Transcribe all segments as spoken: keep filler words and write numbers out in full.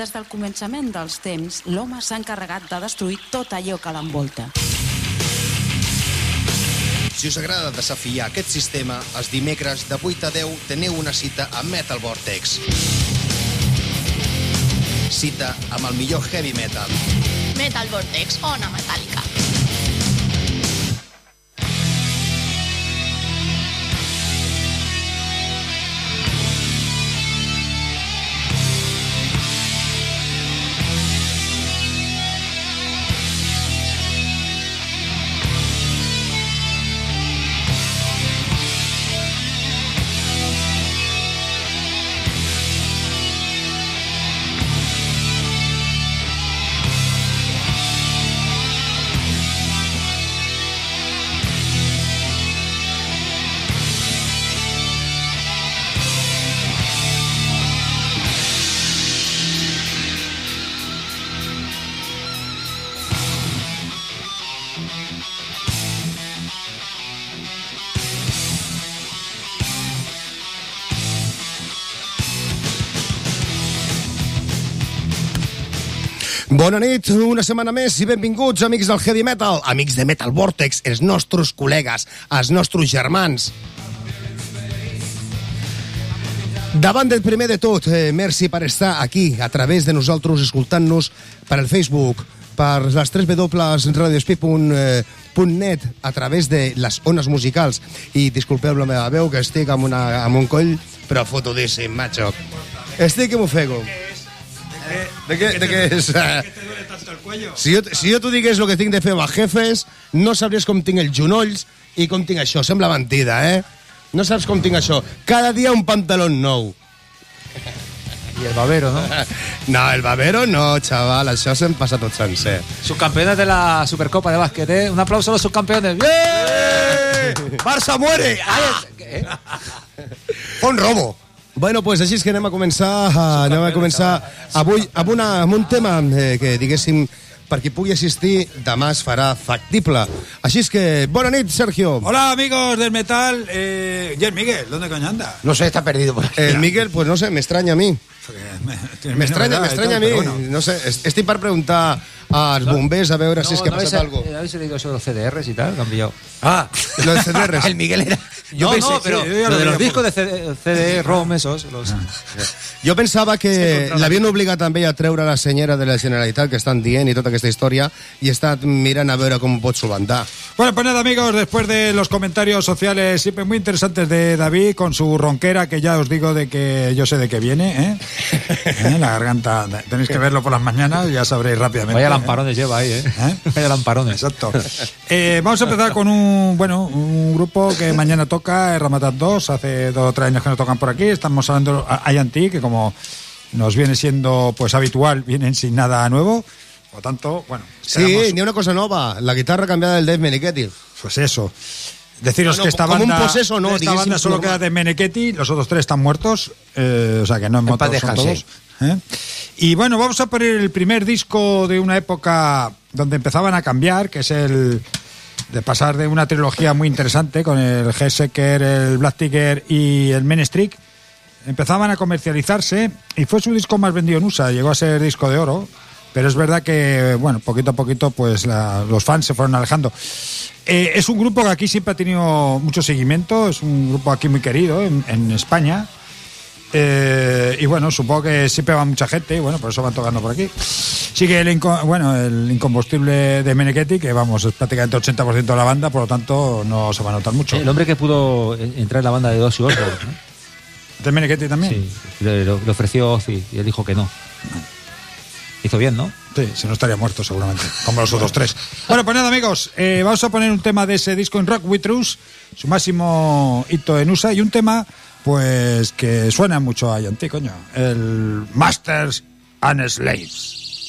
Des del començament dels temps, l'home s'ha encarregat de destruir tot allò que l'envolta. Si us agrada desafiar aquest sistema, els dimecres de vuit a deu teniu una cita a Metal Vortex. Cita amb el millor heavy metal. Metal Vortex, ona metàl·lica. Bona nit, una setmana més i benvinguts, amics del Heavy Metal, amics de Metal Vortex, els nostres col·legues, els nostres germans. Davant del primer de tot, eh, merci per estar aquí, a través de nosaltres, escoltant-nos per el Facebook, per les tres w punt radiospeed punt net, a través de les ones musicals. I disculpeu la meva veu, que estic amb, una, amb un coll, però fotudíssim, macho. Estic que m'ofego. ¿De qué, de qué es? Si jo, si jo t'ho digués el que tinc de fer amb els jefes, no sabries com tinc els genolls i com tinc això. Sembla mentida, eh? No saps com tinc això. Cada dia un pantalón nou. I el babero, ¿no? No, el babero no, chaval. Això se'm passa tot sencer. Subcampeones de la Supercopa de básquet, ¿eh? Un aplauso a los subcampeones. ¡Eh! ¡Barça muere! ¡Ah! ¿Qué? Fue un robo. Bueno, pues així és que anem a començar, uh, anem a començar avui amb, una, amb un tema eh, que, diguéssim, per qui pugui assistir, demà es farà factible. Així és que, bona nit, Sergio. Hola, amigos del metal. Eh, ¿Y el Miguel? ¿Dónde coño anda? No sé, está perdido por aquí. El Miguel, pues no sé, me extraña a mí. Me, me extraña, me extraña a mí. Bueno. No sé, estic per preguntar als bombers a veure no, si és que ha passat algo. ¿Habéis leído eso de los C D Rs y tal? Cambiado. Ah, los C D Rs. El Miguel era... Yo no, pensé, no, pero sí, lo de los discos de C D, C D, ROM, esos. Los... Ah. Jo pensava que l'havien obligat també a treure la senyera de la Generalitat, que estan dient i tota aquesta història, i està mirant a veure com pot solventar. Bueno, pues nada, amigos, después de los comentarios sociales siempre muy interesantes de David con su ronquera, que ya os digo de que yo sé de qué viene, ¿eh? ¿Eh? La garganta, tenéis que verlo por las mañanas, ya sabréis rápidamente. Vaya lamparones ¿eh? lleva ahí, ¿eh? ¿Eh? Vaya lamparones. Exacto. Eh, vamos a empezar con un, bueno, un grupo que mañana toca, Ramadan dos, hace dos o tres años que no tocan por aquí. Estamos hablando de I and T, que como nos viene siendo pues habitual, vienen sin nada nuevo. Por lo tanto, bueno. Sí, ni una cosa nova, la guitarra cambiada del Dave Meniketti. Pues eso. Deciros no, no, que esta como banda, un poseso, no, esta banda solo queda de Meniketti, los otros tres están muertos, eh, o sea que no en motos son todos. ¿eh? Y bueno, vamos a poner el primer disco de una época donde empezaban a cambiar, que es el de pasar de una trilogía muy interesante con el Headseeker, el Black Tiger y el Menstreak. Empezaban a comercializarse y fue su disco más vendido en U S A, llegó a ser disco de oro. Pero es verdad que, bueno, poquito a poquito, pues la, los fans se fueron alejando. Eh, es un grupo que aquí siempre ha tenido mucho seguimiento, es un grupo aquí muy querido en, en España. Eh, y bueno, supongo que siempre va mucha gente y bueno, por eso van tocando por aquí. Sigue el, inco, bueno, el incombustible de Meniketti, que vamos, es prácticamente el ochenta por ciento de la banda, por lo tanto no se va a notar mucho. El hombre que pudo entrar en la banda de Ozzy Osbourne, ¿no? ¿De Meniketti también? Sí, le, le ofreció Ozzy y él dijo que no. Hizo bien, ¿no? Sí, si no estaría muerto seguramente, como los otros tres. Bueno, pues nada, amigos, eh, vamos a poner un tema de ese disco en Rock We Trust, su máximo hito en U S A, y un tema, pues, que suena mucho a I and T, coño, el Masters and Slaves.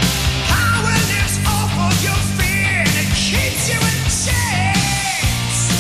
Keeps you in chains.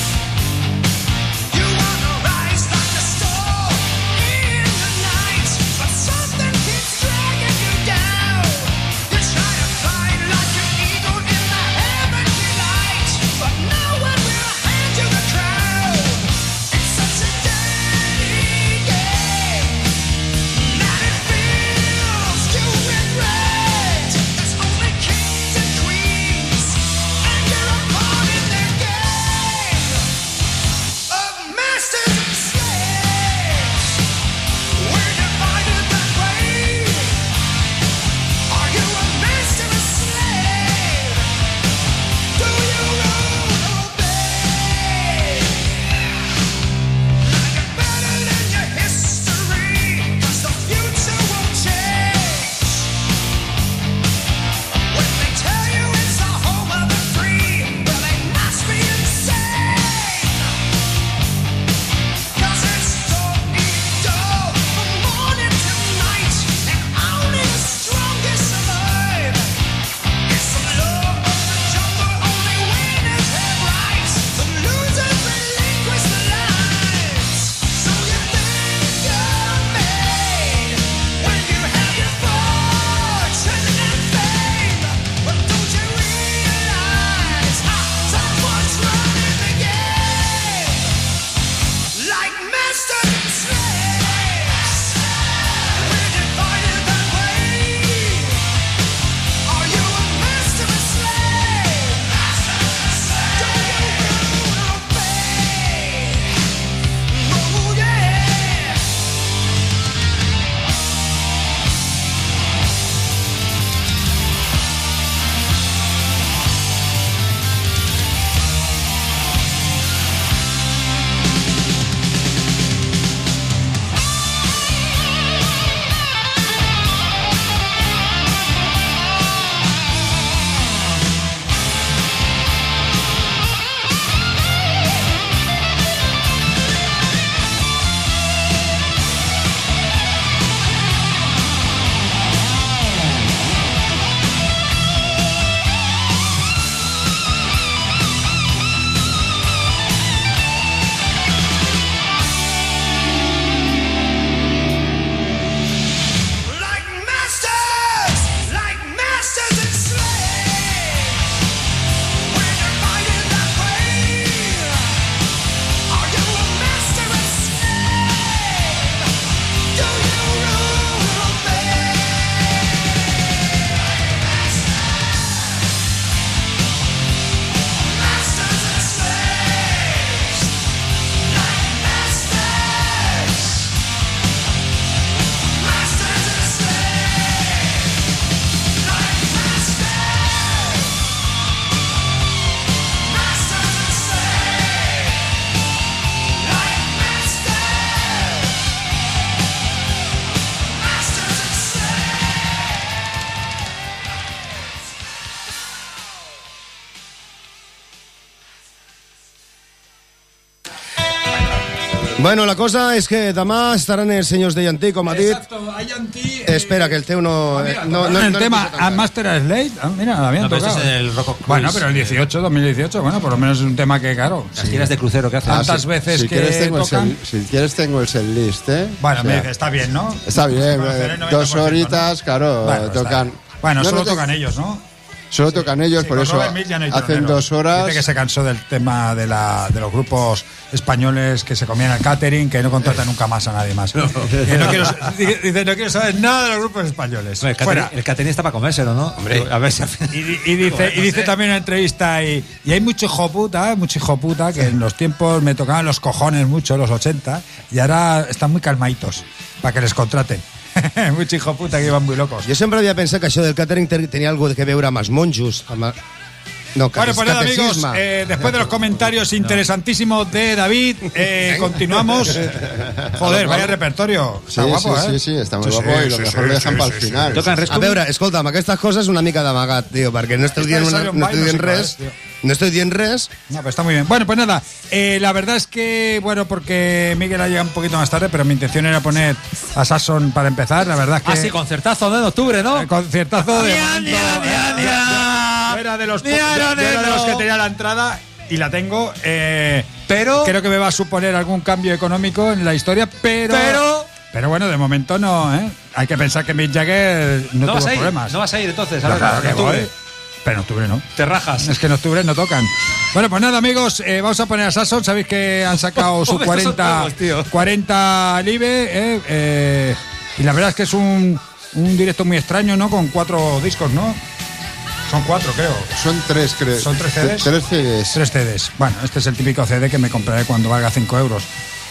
Bueno, la cosa és que demà estaran els senyors de Llantí, com ha dit. Exacto, a Llantí... Eh, Espera, que el teu no... Ah, mira, no, no, no, el no tema a Master Slate, ah, mira, la habían No, pero tocado. ese es el Rock of Bueno, Cruise. pero el dieciocho, dos mil dieciocho, bueno, por lo menos es un tema que, claro, Las giras de crucero que hacen. tantas Ah, si- veces si que quieres tengo el tocan... set- si quieres tengo el setlist, ¿eh? Bueno, O sea, me dice, está bien, ¿no? está bien, Conocer el eh, noventa por dos ciento, horitas, ¿no? claro, Bueno, está tocan... bien. Bueno, No, solo no te- tocan ellos, ¿no? Solo tocan ellos, Sí, por con eso Robert Mill ya no hay hacen tronero. dos horas. Dice que se cansó del tema de, la, de los grupos españoles que se comían el catering, que no contratan nunca más a nadie más. Que no quiero, dice, no quiero saber nada de los grupos españoles. El Fuera. catering, el catering está para comérselo, ¿no? Hombre. A ver si al final... Y, y dice, y dice también en una entrevista, y, y hay mucho hijo puta, mucho hijo puta, que en los tiempos me tocaban los cojones mucho, los ochenta, y ahora están muy calmaditos para que les contraten. Mucho hijo puta que iban muy locos. Jo sempre havia pensat que això del catering te- tenia algo que veure amb els monjos. Amb el... No, Bueno, pues nada, amigos, catecisme. eh, después de los comentarios interesantísimos de David, eh, continuamos. Joder, vaya repertorio. Está Sí, guapo, sí, ¿eh? sí, sí, está muy Sí, guapo sí, y lo sí, mejor sí, lo dejan sí, para sí, el sí. final. Tocan A Rescue. veure, escolta'm, aquestes coses una mica d'amagat, tio, perquè no estic Esta dient, de una, Silent no Boy estic no sé dient cuál res. es, tío. No estoy dient res. No, pero está muy bien. Bueno, pues nada, eh, la verdad es que, bueno, porque Miguel ha llegado un poquito más tarde, pero mi intención era poner a Sasson para empezar. La verdad es que. Ah, sí, concertazo, ¿no? En octubre, ¿no? El conciertazo de. Nia, momento, nia, nia, eh, nia. yo era de los, Nia, yo era de neno. los que tenía la entrada y la tengo. eh, Pero- Creo que me va a suponer algún cambio económico en la historia, pero. Pero- Pero bueno, de momento no, ¿eh? Hay que pensar que Mick Jagger no, No tuvo vas a ir, problemas. no vas a ir entonces, a No, ver, claro en que octubre. voy. Pero en octubre no. Te rajas. Es que en octubre no tocan. Bueno, pues nada, amigos, eh, vamos a poner a Sasson. Sabéis que han sacado su Estos son cuarenta, nuevos, tío. cuarenta Live. Eh, eh, y la verdad es que es un, un directo muy extraño, ¿no? Con cuatro discos, ¿no? Son cuatro, creo. Son tres, creo. ¿Son tres C Ds? Tres C Ds. Tres C Ds. Bueno, este es el típico C D que me compraré cuando valga cinco euros.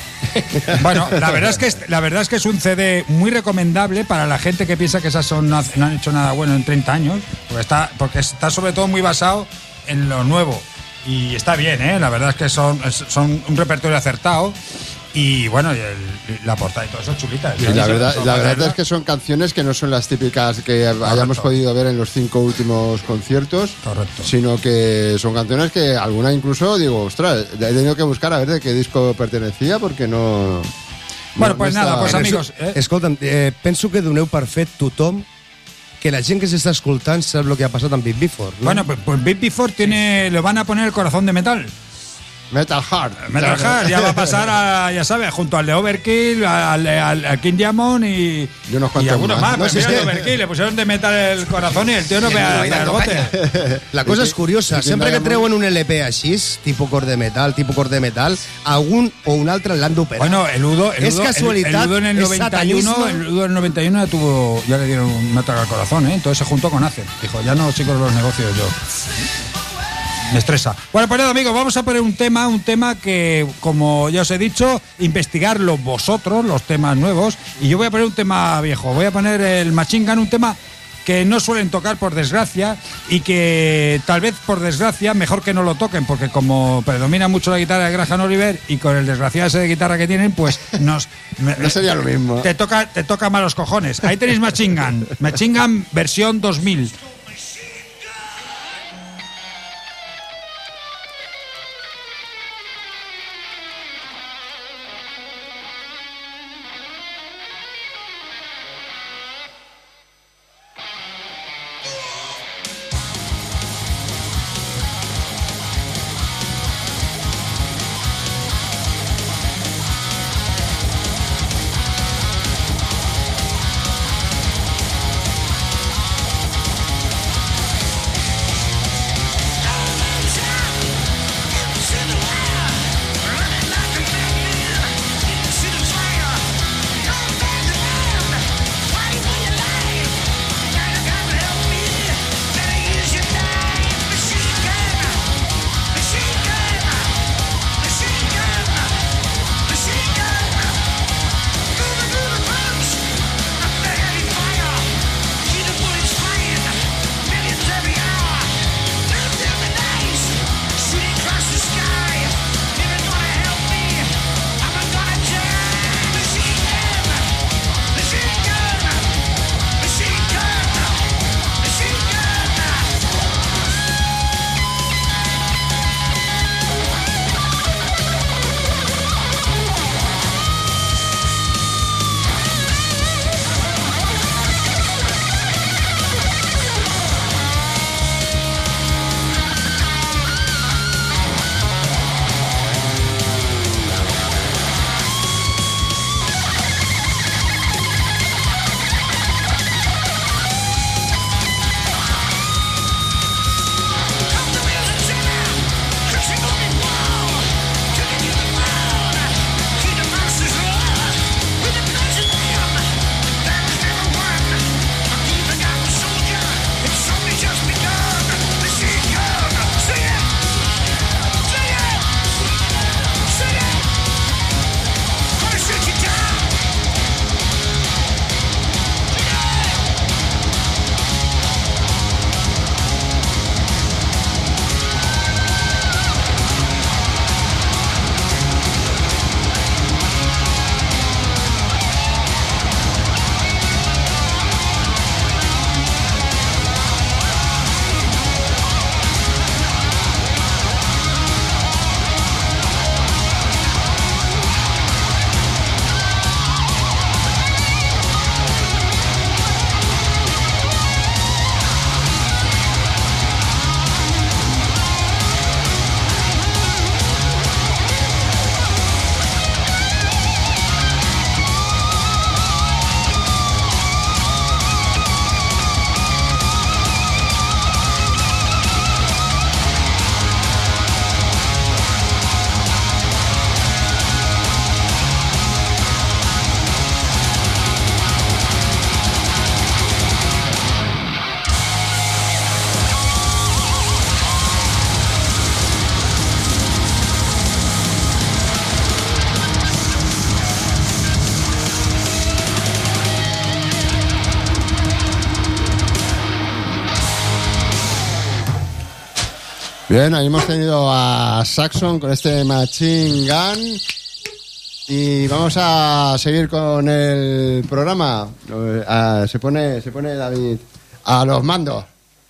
Bueno, la verdad es que es, la verdad es que es un C D muy recomendable para la gente que piensa que esas son, no, hace- no han hecho nada bueno en treinta años, porque está, porque está sobre todo muy basado en lo nuevo. Y está bien, ¿eh? La verdad es que son, es- son un repertorio acertado. Y bueno, y el- y la portada y todo eso chulita. Y la verdad, la verdad es que son canciones que no son las típicas que hayamos podido ver en los cinco últimos conciertos, Correcto. sino que son canciones que alguna incluso digo, ostras, he tenido que buscar a ver de qué disco pertenecía porque no... Bueno, no- pues no nada, estaba- pues Penso- amigos, eh. Escolta'm, eh, penso que doneu per fet tothom que la gent que s'està escoltant sap el que ha passat amb Beat Before. No? Bueno, pues, pues Beat Before tiene, le van a poner el corazón de metal. Metal Heart. Metal Heart ya va a pasar a, ya sabes, junto al de Overkill, al, al, al King Diamond y, Y unos cuantos algunos más. más. No Pues sé mira si- el Overkill, le pusieron de metal el corazón y el tío no pega el bote. La cosa és curiosa, i sempre que Diamond- treuen un L P així, tipus cor de metal, tipus cor de metal, algun o un altre l'han d'operar. Bueno, el Udo, el Es Udo, el- casualidad, el Udo en el es noventa y uno, satanismo. el Udo en el noventa y uno ya tuvo, ya le dieron un ataque al corazón, ¿eh? Entonces se juntó con Acer. Dijo, ya no sigo los negocios yo. Me estresa. Bueno, pues nada, amigos, vamos a poner un tema, un tema que, como ya os he dicho, investigarlo vosotros, los temas nuevos. Y yo voy a poner un tema viejo. Voy a poner el Machine Gun, un tema que no suelen tocar por desgracia y que tal vez por desgracia mejor que no lo toquen, porque como predomina mucho la guitarra de Graham Oliver y con el desgraciado ese de guitarra que tienen, pues nos... No sería lo mismo. Te toca, te toca malos cojones. Ahí tenéis Machine Gun. Machine Gun versión dos mil. Thank Bien, ahí hemos tenido a Saxon con este Machine Gun. Y vamos a seguir con el programa. Uh, se pone, se pone David a los mandos.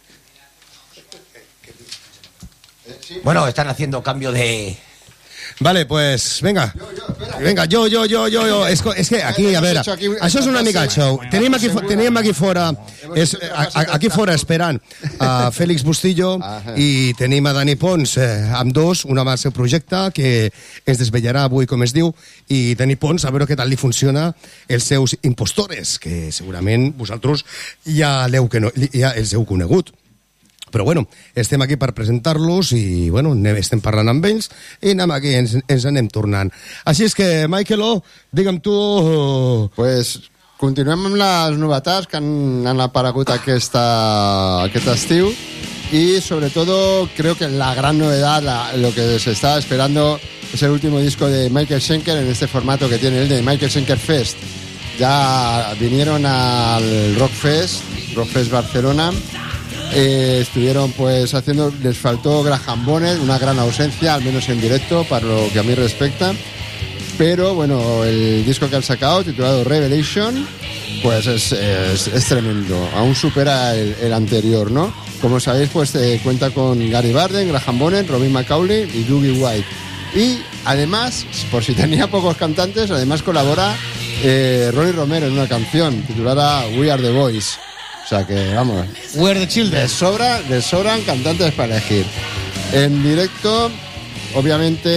Bueno, están haciendo cambio de... Vale, pues venga. Yo, yo, espera. Vinga, jo, jo, jo, jo, jo. És, co- és que aquí, a veure, Aquí- això és una mica el show. Tenim aquí, fo- teníem aquí fora, és, a, a, aquí fora esperant a Félix Bustillo i tenim a Dani Pons, eh, amb dos, un amb el seu projecte, que ens desvetllarà avui com es diu, i Dani Pons, a veure què tal li funciona els seus impostores, que segurament vosaltres ja, l'heu, que no, ja els heu conegut. Però bueno, estem aquí per presentar-los i bueno, anem, estem parlant amb ells i anem aquí, ens, ens anem tornant. Així és que, Michael, digue'm tu... Pues continuem amb les novetats que han, han aparegut aquesta, aquest estiu y sobre todo creo que la gran novedad, la, lo que se está esperando es el último disco de Michael Schenker en este formato que tiene el de Michael Schenker Fest. Ya vinieron al Rock Fest, Rock Fest Barcelona. Eh, estuvieron pues haciendo, les faltó Graham Bonnet, una gran ausencia, al menos en directo, para lo que a mí respecta. Pero bueno, el disco que han sacado, titulado Revelation, pues es, es, es tremendo, aún supera el, el anterior, ¿no? Como sabéis, pues eh, cuenta con Gary Barden, Graham Bonnet, Robin McAuley y Dougie White. Y además, por si tenía pocos cantantes, además colabora eh, Ronnie Romero en una canción titulada We Are The Boys. O sea que, vamos, We Are The Children. les, sobra, les sobran cantantes para elegir. En directo, obviamente,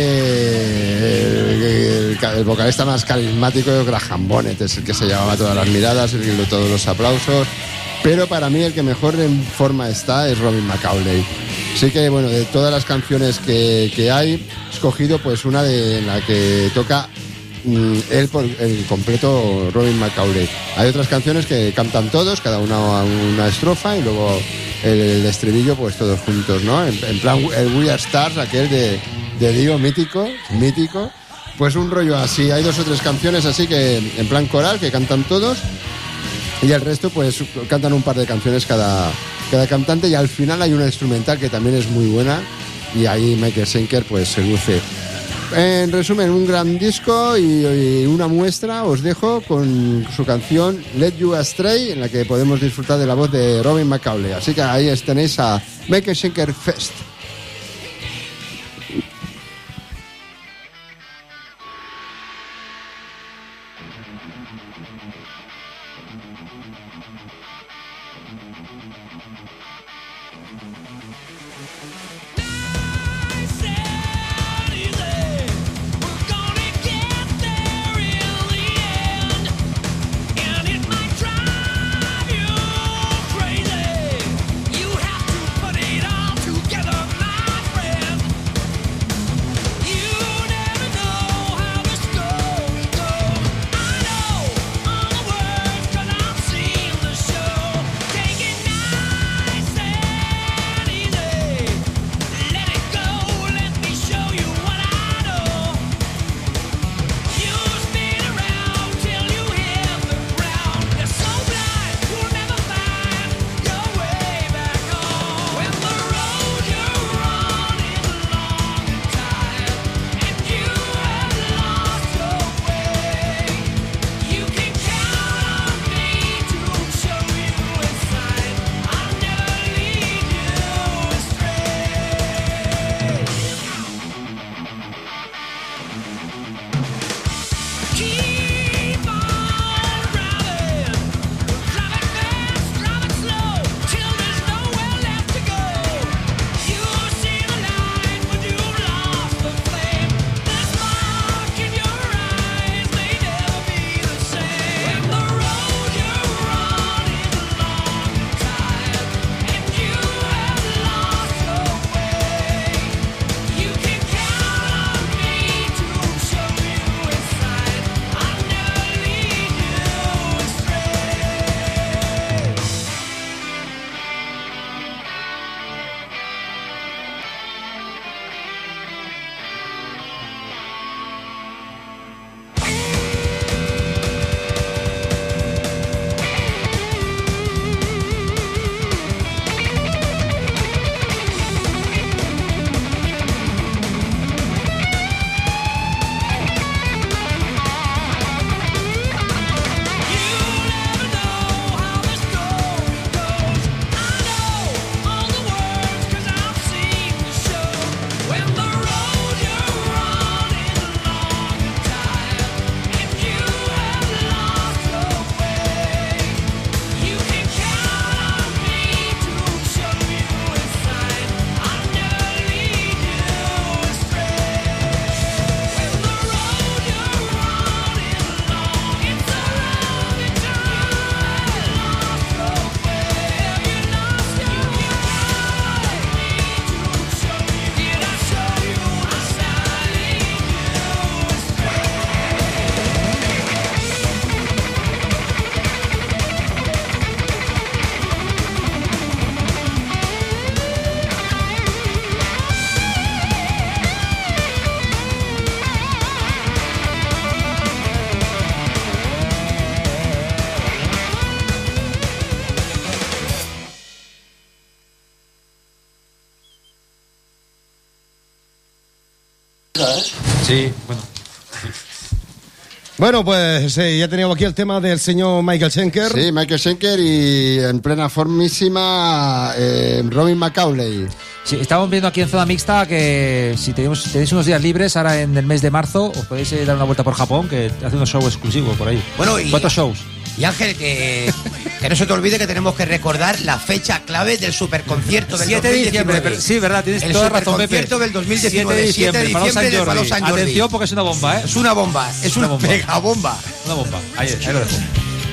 el, el, el vocalista más carismático es Graham Bonnet, es el que se llevaba todas las miradas, el que dio todos los aplausos. Pero para mí el que mejor en forma está es Robin McAuley. Así que, bueno, de todas las canciones que, que hay, he escogido pues una de en la que toca él por el completo, Robin McAuley. Hay otras canciones que cantan todos, cada una una estrofa y luego el, el estribillo pues todos juntos, ¿no? En, en plan el We Are Stars, aquel de, de Dio, mítico, mítico. Pues un rollo así. Hay dos o tres canciones así que en plan coral que cantan todos y el resto pues cantan un par de canciones cada, cada cantante y al final hay una instrumental que también es muy buena y ahí Michael Schenker pues se luce. En resumen, un gran disco y, y una muestra os dejo con su canción Let You Astray, en la que podemos disfrutar de la voz de Robin McAuley. Así que ahí tenéis a Michael Schenker Fest. Take it now. ¿eh? Sí, bueno. Bueno, pues eh, ya teníamos aquí el tema del señor Michael Schenker. Sí, Michael Schenker y en plena formísima eh, Robin McAuley. Sí, estamos viendo aquí en Zona Mixta que si tenemos, tenéis unos días libres ahora en el mes de marzo, os podéis eh, dar una vuelta por Japón, que hace unos shows exclusivos por ahí. Bueno, y, ¿Cuántos shows? Y Ángel, que, que no se te olvide que tenemos que recordar la fecha clave del superconcierto del siete de diciembre, pero, sí, verdad, tienes el toda razón, Pepe. El superconcierto del dos mil diecinueve, siete de diciembre, siete de diciembre de Palau Sant Jordi. Atención, porque es una bomba, ¿eh? Es una bomba, es una, una bomba. mega bomba. Una bomba, ahí, ahí lo dejo.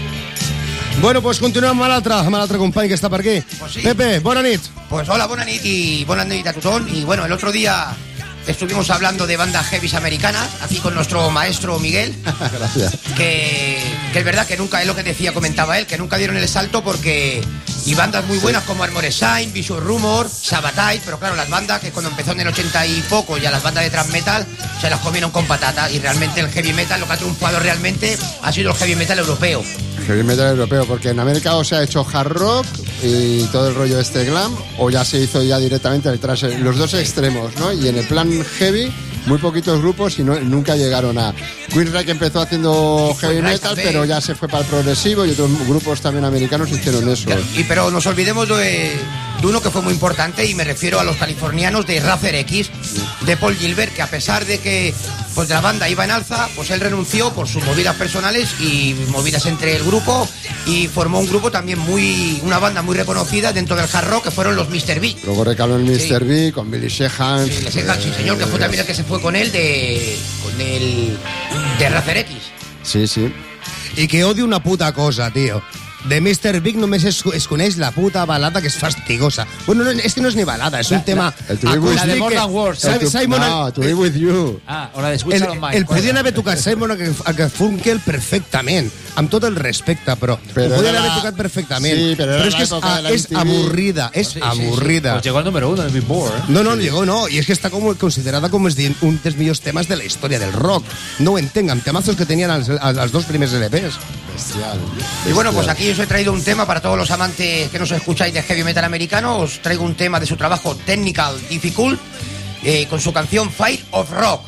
Bueno, pues continuem amb l'altre, amb l'altre company que està per aquí. Pues sí. Pepe, bona nit. Pues hola, buena nit y buena nit a tutón. Y bueno, el otro día estuvimos hablando de bandas heavies americanas, aquí con nuestro maestro Miguel. Gracias. Que, que es verdad que nunca, es lo que decía, comentaba él, que nunca dieron el salto porque... Y bandas muy buenas como Armored Saint, Visual Rumor, Sabotage, pero claro, las bandas que cuando empezó en el ochenta y poco, ya las bandas de thrash metal, se las comieron con patata. Y realmente el heavy metal, lo que ha triunfado realmente, ha sido el heavy metal europeo. Heavy metal europeo, porque en América o se ha hecho hard rock y todo el rollo este glam, o ya se hizo ya directamente el thrash, los dos extremos, ¿no? Y en el plan heavy, muy poquitos grupos y no, nunca llegaron a... Queensryche empezó haciendo heavy metal, pero ya se fue para el progresivo y otros grupos también americanos hicieron eso. Y pero nos olvidemos de, de uno que fue muy importante, y me refiero a los californianos de Razer X, de Paul Gilbert, que a pesar de que pues la banda iba en alza, pues él renunció por sus movidas personales y movidas entre el grupo, y formó un grupo también muy, una banda muy reconocida dentro del hard rock, que fueron los mister B. Luego recaló en mister Sí. B con Billy Sheehan. Sí, sí, sí, señor, que fue también el que se fue con él de, con el de Razer X. Sí, sí. I que odio una puta cosa, tio. De mister Big només es, es coneix la puta balada que és fastigosa. Bueno, no, és que no és ni balada, és un La- tema el To Be With- la de More Than Words. El to- Simon... no, To Be With You. Ah, o la de Switch El, on Mine. el podien haver tocat Simon a Garfunkel perfectament, amb tot el respecte, però, Però ho podien era haver la- tocat perfectament. Sí, però era és que és, l'època de la és M T V. avorrida, és Sí, sí, sí. avorrida. Pues llegó al número uno en el Billboard, ¿eh? No, no, no llegó, no. Y es que está como considerada como es de- un dels millors temes de la història del rock. No ho entenc, amb temazos que tenían als, als dos primers L Ps. Bestial. Y bueno, pues aquí os he traído un tema para todos los amantes que nos escucháis de heavy metal americano. Os traigo un tema de su trabajo Technical Difficult, eh, con su canción Fire of Rock.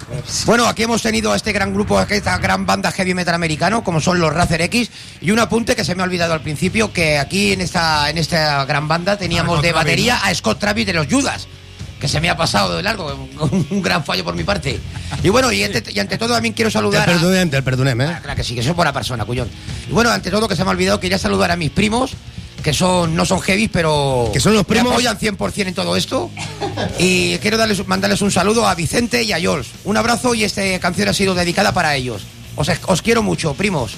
Bueno, aquí hemos tenido a este gran grupo, a esta gran banda heavy metal americano, como son los Razer X, y un apunte que se me ha olvidado al principio, que aquí en esta, en esta gran banda teníamos de batería a Scott Travis de los Judas, que se me ha pasado de largo, un gran fallo por mi parte. Y bueno, y ante, y ante todo también quiero saludar el perdonem, a... El perdonem, eh? Ah, claro que sí, que soy buena persona, cuyón. Y bueno, ante todo, que se me ha olvidado, quería saludar a mis primos, que son no son heavy, pero que son los primos, me apoyan cien por ciento en todo esto. Y quiero darles, mandarles un saludo a Vicente y a Jules. Un abrazo, y esta canción ha sido dedicada para ellos. Os, os quiero mucho, primos.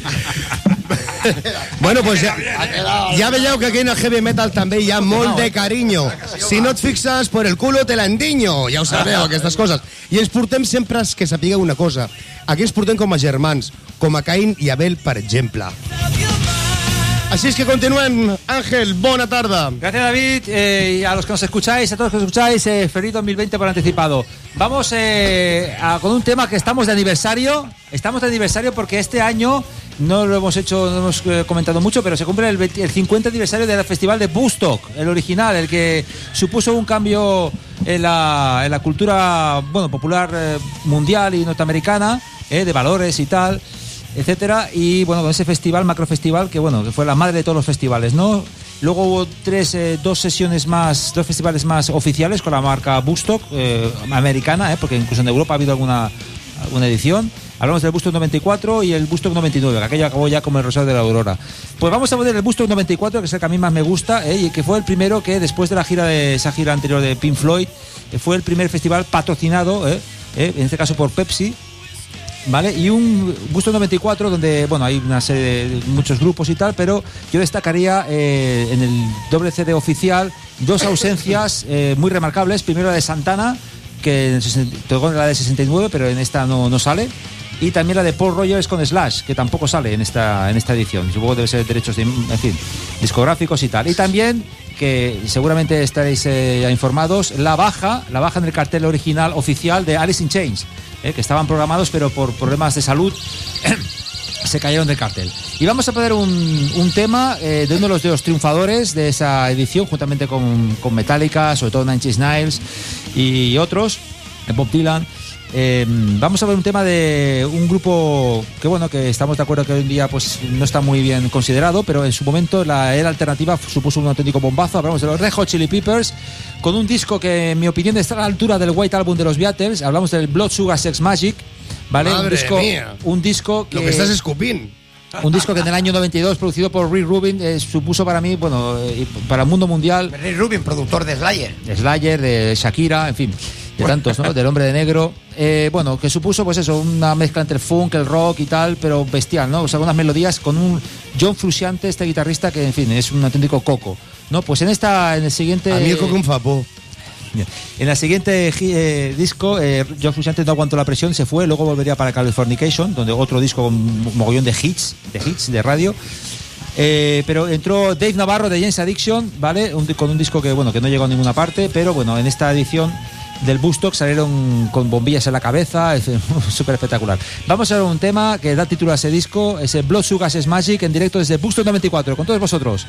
Bueno, pues ja, ja veieu que aquí en el heavy metal també hi ha molt de carinyo. Si no et fixes por el culo te l'endinyo. Ja ho sabeu, aquestes coses. I ens portem sempre, que sapigueu una cosa, aquí ens portem com a germans, com a Caín i Abel, per exemple. Así es que continúen. Ángel, buena tarde. Gracias, David. Eh, y a los que nos escucháis, a todos los que nos escucháis, eh, feliz dos mil veinte por anticipado. Vamos eh, a, con un tema que estamos de aniversario. Estamos de aniversario porque este año no lo hemos hecho, no hemos eh, comentado mucho, pero se cumple el, veinte, el cincuenta aniversario del festival de Woodstock, el original, el que supuso un cambio en la, en la cultura, bueno, popular eh, mundial y norteamericana, eh, de valores y tal, etcétera. Y bueno, con ese festival, macrofestival, que bueno, que fue la madre de todos los festivales, ¿no? Luego hubo tres, eh, dos sesiones más, dos festivales más oficiales con la marca Woodstock, eh, americana, eh, porque incluso en Europa ha habido alguna, alguna edición. Hablamos del Woodstock noventa y cuatro y el Woodstock noventa y nueve, que aquello acabó ya como el Rosario de la Aurora. Pues vamos a poner el Woodstock noventa y cuatro, que es el que a mí más me gusta, eh, y que fue el primero que después de la gira de esa gira anterior de Pink Floyd, eh, fue el primer festival patrocinado, eh, eh, en este caso por Pepsi. ¿Vale? Y un Woodstock noventa y cuatro donde, bueno, hay una serie de muchos grupos y tal, pero yo destacaría eh, en el doble C D oficial dos ausencias eh, muy remarcables. Primero la de Santana, que tocó en la de sesenta y nueve, pero en esta no, no sale. Y también la de Paul Rogers con Slash, que tampoco sale en esta, en esta edición. Supongo que debe ser derechos de, en fin, discográficos y tal. Y también, que seguramente estaréis eh, informados, la baja, la baja en el cartel original oficial de Alice in Chains. Eh, que estaban programados, pero por problemas de salud se cayeron del cartel. Y vamos a poner un, un tema eh, de uno de los, de los triunfadores de esa edición, juntamente con, con Metallica, sobre todo Nine Inch Nails y otros, Bob Dylan. Eh, vamos a ver un tema de un grupo que, bueno, que estamos de acuerdo que hoy en día pues no está muy bien considerado, pero en su momento la era alternativa supuso un auténtico bombazo. Hablamos de los Red Hot Chili Peppers, con un disco que en mi opinión está a la altura del White Album de los Beatles. Hablamos del Blood Sugar Sex Magic, ¿vale? Madre un disco, mía. un disco que, lo que estás escupiendo. Un disco que en el año noventa y dos, producido por Rick Rubin, eh, supuso para mí, bueno, eh, para el mundo mundial. Rick Rubin, productor de Slayer. De Slayer, de Shakira, en fin, de tantos, ¿no? Del Hombre de Negro. Eh, bueno, que supuso, pues eso, una mezcla entre el funk, el rock y tal, pero bestial, ¿no? O sea, unas melodías con un John Frusciante, este guitarrista, que, en fin, es un auténtico coco, ¿no? Pues en esta, en el siguiente. A mí el coco un fapo. En el siguiente eh, disco, eh, John Frusciante no aguantó la presión, se fue, luego volvería para Californication, donde otro disco con un mogollón de hits, de hits de radio. Eh, pero entró Dave Navarro de James Addiction, ¿vale? Un, con un disco que, bueno, que no llegó a ninguna parte, pero bueno, en esta edición del Woodstock salieron con bombillas en la cabeza, es súper espectacular. Vamos a ver un tema que da título a ese disco, ese Blood Sugar Sex Magic, en directo desde Woodstock noventa y cuatro, con todos vosotros.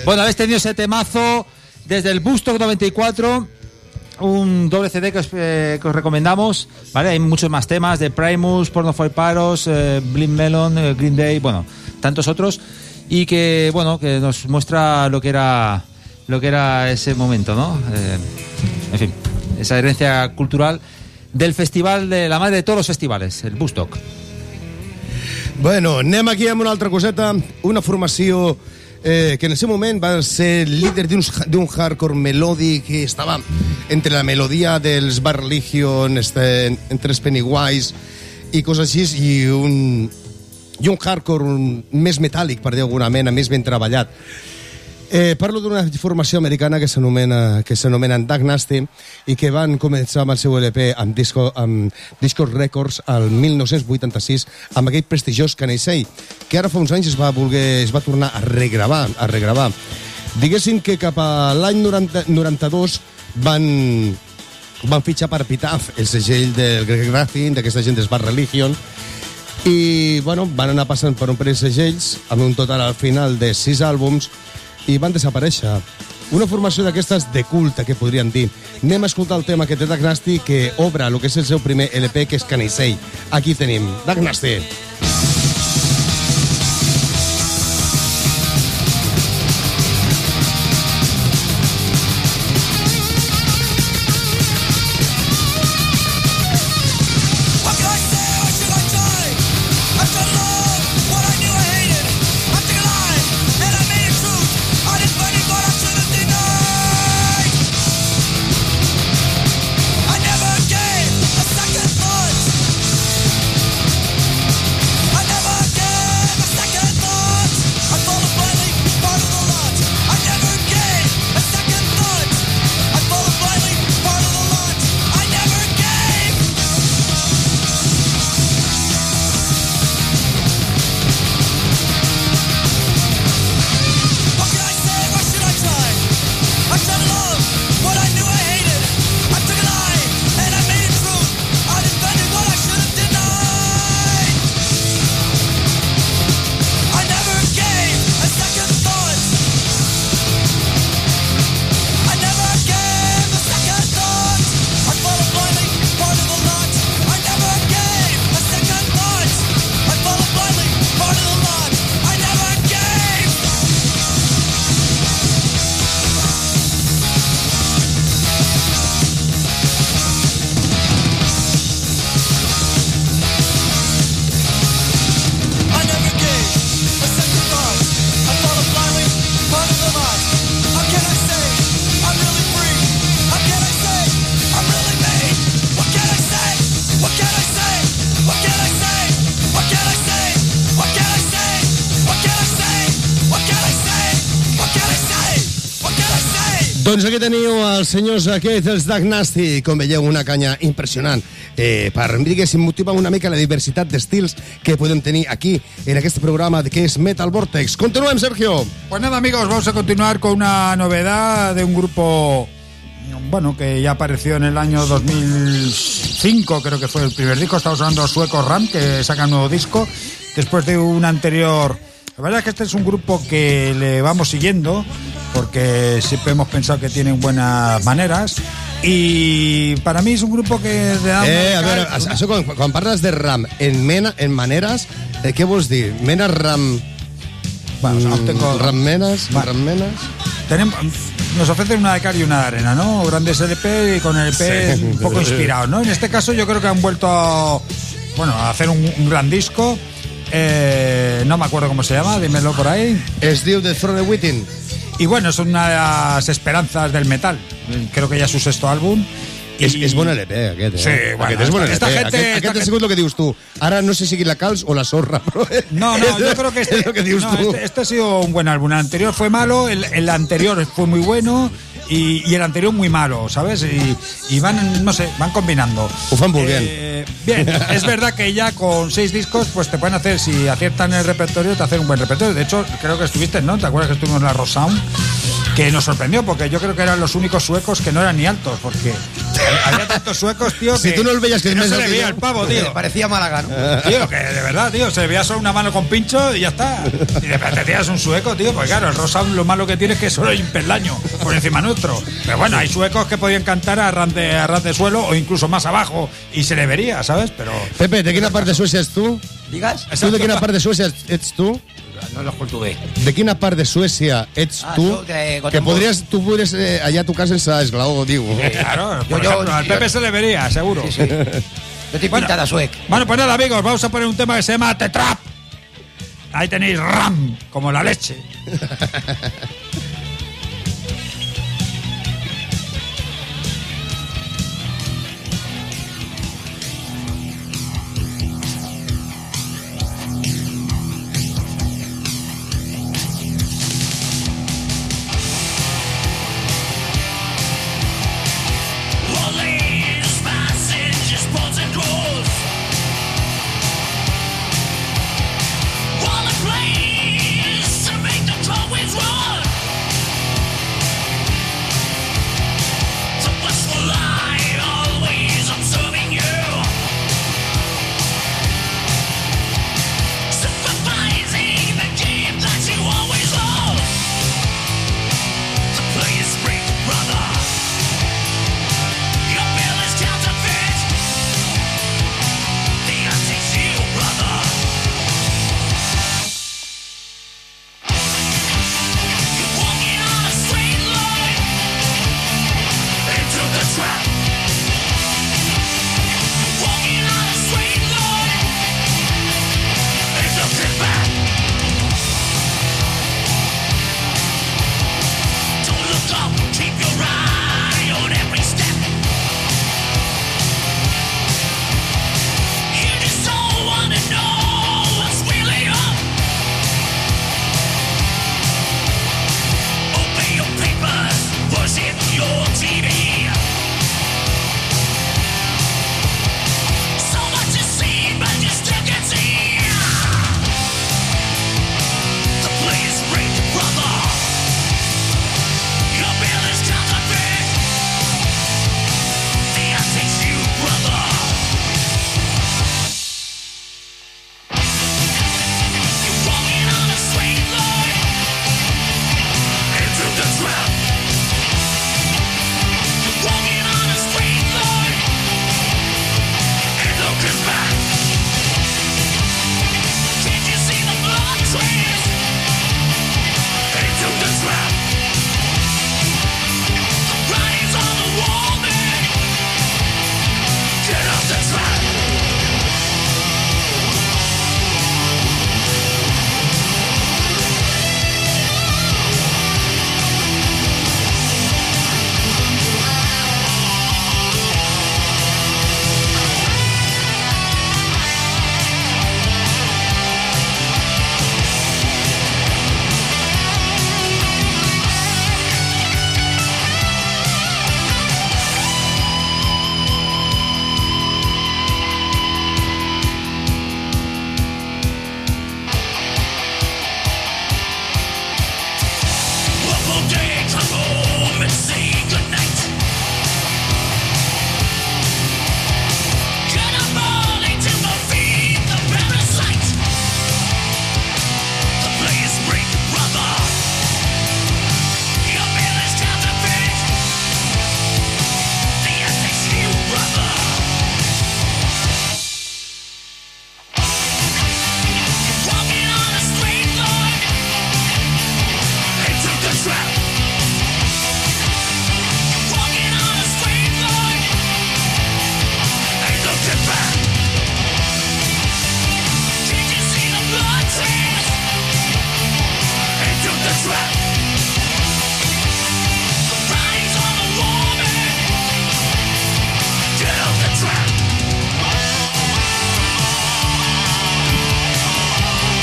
Bueno, habéis tenido ese temazo desde el Bustock noventa y cuatro, un doble C D que os, eh, que os recomendamos, ¿vale? Hay muchos más temas de Primus, Porno for Pyros, eh, Blind Melon, eh, Green Day, bueno, tantos otros, y que, bueno, que nos muestra lo que era lo que era ese momento, ¿no? Eh, en fin, esa herencia cultural del festival de la madre de todos los festivales, el Bustock. Bueno, anem aquí amb una altra coseta, una formació eh, que en el seu moment va ser líder d'un hardcore melòdic que estava entre la melodia dels Bad Religion, este, entre els Pennywise i coses així, i un, i un hardcore un, més metàl·lic, per dir alguna mena, més ben treballat. Eh, parlo d'una formació americana que s'anomena que s'anomena Dag Nasty i que van començar amb el seu L P amb, disco, amb Discos Records al mil nou-cents vuitanta-sis amb aquell prestigiós Canessei, que ara fa uns anys es va voler, es va tornar a regravar, a regravar. Diguéssim que cap a l'any noranta-dos van, van fitxar per Epitaph, el segell del Greg Graffin, d'aquesta gent des Bad Religion, i bueno, van anar passant per un parell de segells amb un total al final de sis àlbums i van desaparèixer. Una formació d'aquestes de culte, que podríem dir. Anem a escoltar el tema que té Dag Nasty, que obre el que és el seu primer L P, que és Canissei. Aquí tenim Dag Nasty. Doncs aquí teniu els senyors aquests, els Dag Nasty, com veieu, una canya impressionant eh, per, diguéssim, motivar una mica la diversitat d'estils que podem tenir aquí en este programa que es Metal Vortex. Continuem, Sergio. Pues nada, amigos, vamos a continuar con una novedad de un grupo, bueno, que ya apareció en el año dos mil cinco, creo que fue el primer disco. Estamos hablando de Sueco Ram, que saca un nuevo disco después de un anterior. La verdad es que este es un grupo que le vamos siguiendo porque siempre hemos pensado que tienen buenas maneras y para mí es un grupo que... Eh, a veure, una... això, quan, quan parles de ram en, mena, en maneres, eh, què vols dir? Menes ram... Bueno, o sea, tengo... Rammenas, bueno. rammenas... Tenemos, nos ofrecen una de cal y una de arena, ¿no? Grandes L P y con el L P sí, un poco inspirados, ¿no? En este caso yo creo que han vuelto a, bueno, a hacer un, un gran disco. Eh, no me acuerdo cómo se llama, dímelo por ahí. Es diu The Throne Within. Y bueno, es una de las esperanzas del metal. Creo que ya es su sexto álbum. És, és bon L P, aquest, eh? Sí, bueno, aquest és bon L P. Esta gente, aquest esta aquest ha sigut el que dius tu. Ara no sé si la calç o la sorra, però... No, no, yo creo que este, es lo que dius no, tu. Este, este ha sido un buen álbum. El anterior fue malo, el, el anterior fue muy bueno y, y el anterior muy malo, ¿sabes? Y, y van, no sé, van combinando. Ho fan molt bien. Eh, bien, es verdad que ya con seis discos pues te pueden hacer, si aciertan el repertorio, te hacen un buen repertorio. De hecho, creo que estuviste, ¿no? ¿Te acuerdas que estuvimos en la Rock Sound? que nos sorprendió, porque yo creo que eran los únicos suecos que no eran ni altos, porque había tantos suecos, tío, que, si tú no los veías que, que no es se más le veía alto, el pavo, tío. Parecía Málaga, ¿no? Tío, que de verdad, tío, se le veía solo una mano con pincho y ya está. Y de repente tienes un sueco, tío, pues claro, el rosa lo malo que tiene es que solo hay un peldaño por encima nuestro. Pero bueno, hay suecos que podían cantar a ras de, a ras de suelo o incluso más abajo y se le veria, ¿sabes? Pero... Pepe, ¿de quina part de Suècia ets tu? Digues? Tu de quina part de Suècia ets tu? No l'escolto bé. De quina part de Suècia ets Ah, tu? soc de Gothenburg. Que podries, tu podries eh, allà tocar sense esglaó, diu. Sí, claro, por Yo- yo- ejemplo, al yo- Pepe se le vería, seguro. Sí, sí. Yo estoy Bueno. pintada suec. Bueno, pues nada, amigos, vamos a poner un tema que se llama The Trap. Ahí tenéis Ram, como la leche. All the place to make the always run.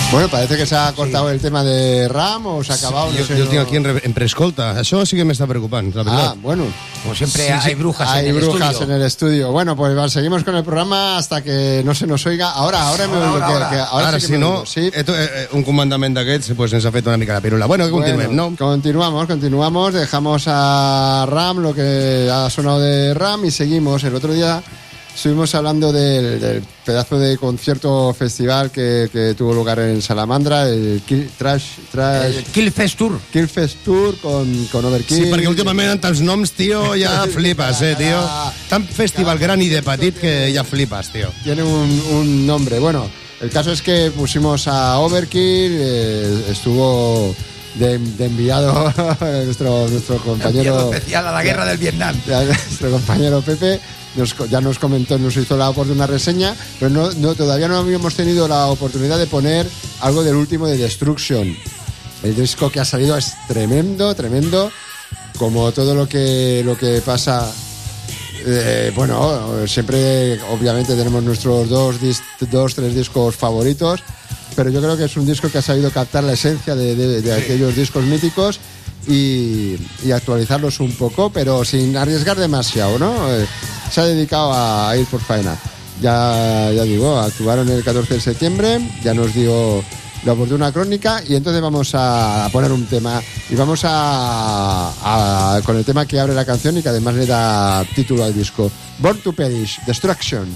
Bueno, parece que se ha cortado sí. el tema de RAM o se ha acabado. Sí, no jo, sé, jo el no... tinc aquí en, re, en preescolta. Això sí que m'està preocupant, la veritat. Ah, bueno. Como siempre Sí, sí. hay brujas hay en el brujas estudio. en el estudio. Bueno, pues va, seguimos con el programa hasta que no se nos oiga. Ahora, ahora, me Ahora, oigo, ahora, que, que ahora. ahora Ara, sí si que me no, oigo, sí. esto, eh, un comandament d'aquests pues, ens ha fet una mica la pirula. Bueno, que continuem, Bueno, ¿no? Continuamos, continuamos. Dejamos a RAM, lo que ha sonado de RAM, y seguimos. El otro día estuvimos hablando del, del pedazo de concierto festival que, que tuvo lugar en Salamandra, el Kill, Trash, Trash, El Killfest Tour. Killfest Tour con, con Overkill. Sí, perquè últimament amb tants noms, tio, ja flipes, eh, tio. Tan festival gran i de petit que ja flipes, tio. Tiene un, un nombre. Bueno, el caso es que pusimos a Overkill, eh, estuvo de, de enviado nuestro, nuestro compañero... Enviado especial a la guerra del Vietnam. Nuestro compañero Pepe nos, ya nos comentó, nos hizo la oportuna reseña, pero no, no, todavía no habíamos tenido la oportunidad de poner algo del último de Destruction. El disco que ha salido es tremendo, tremendo, como todo lo que, lo que pasa... Eh, bueno, siempre obviamente tenemos nuestros dos, dis, dos, tres discos favoritos, pero yo creo que es un disco que ha sabido captar la esencia de, de, de aquellos discos míticos y, y actualizarlos un poco, pero sin arriesgar demasiado, ¿no? Eh, se ha dedicado a, a ir por faena. Ya, ya digo, actuaron el catorce de septiembre, ya nos dio la oportuna crónica, y entonces vamos a poner un tema y vamos a, a con el tema que abre la canción y que además le da título al disco, Born to Perish, Destruction.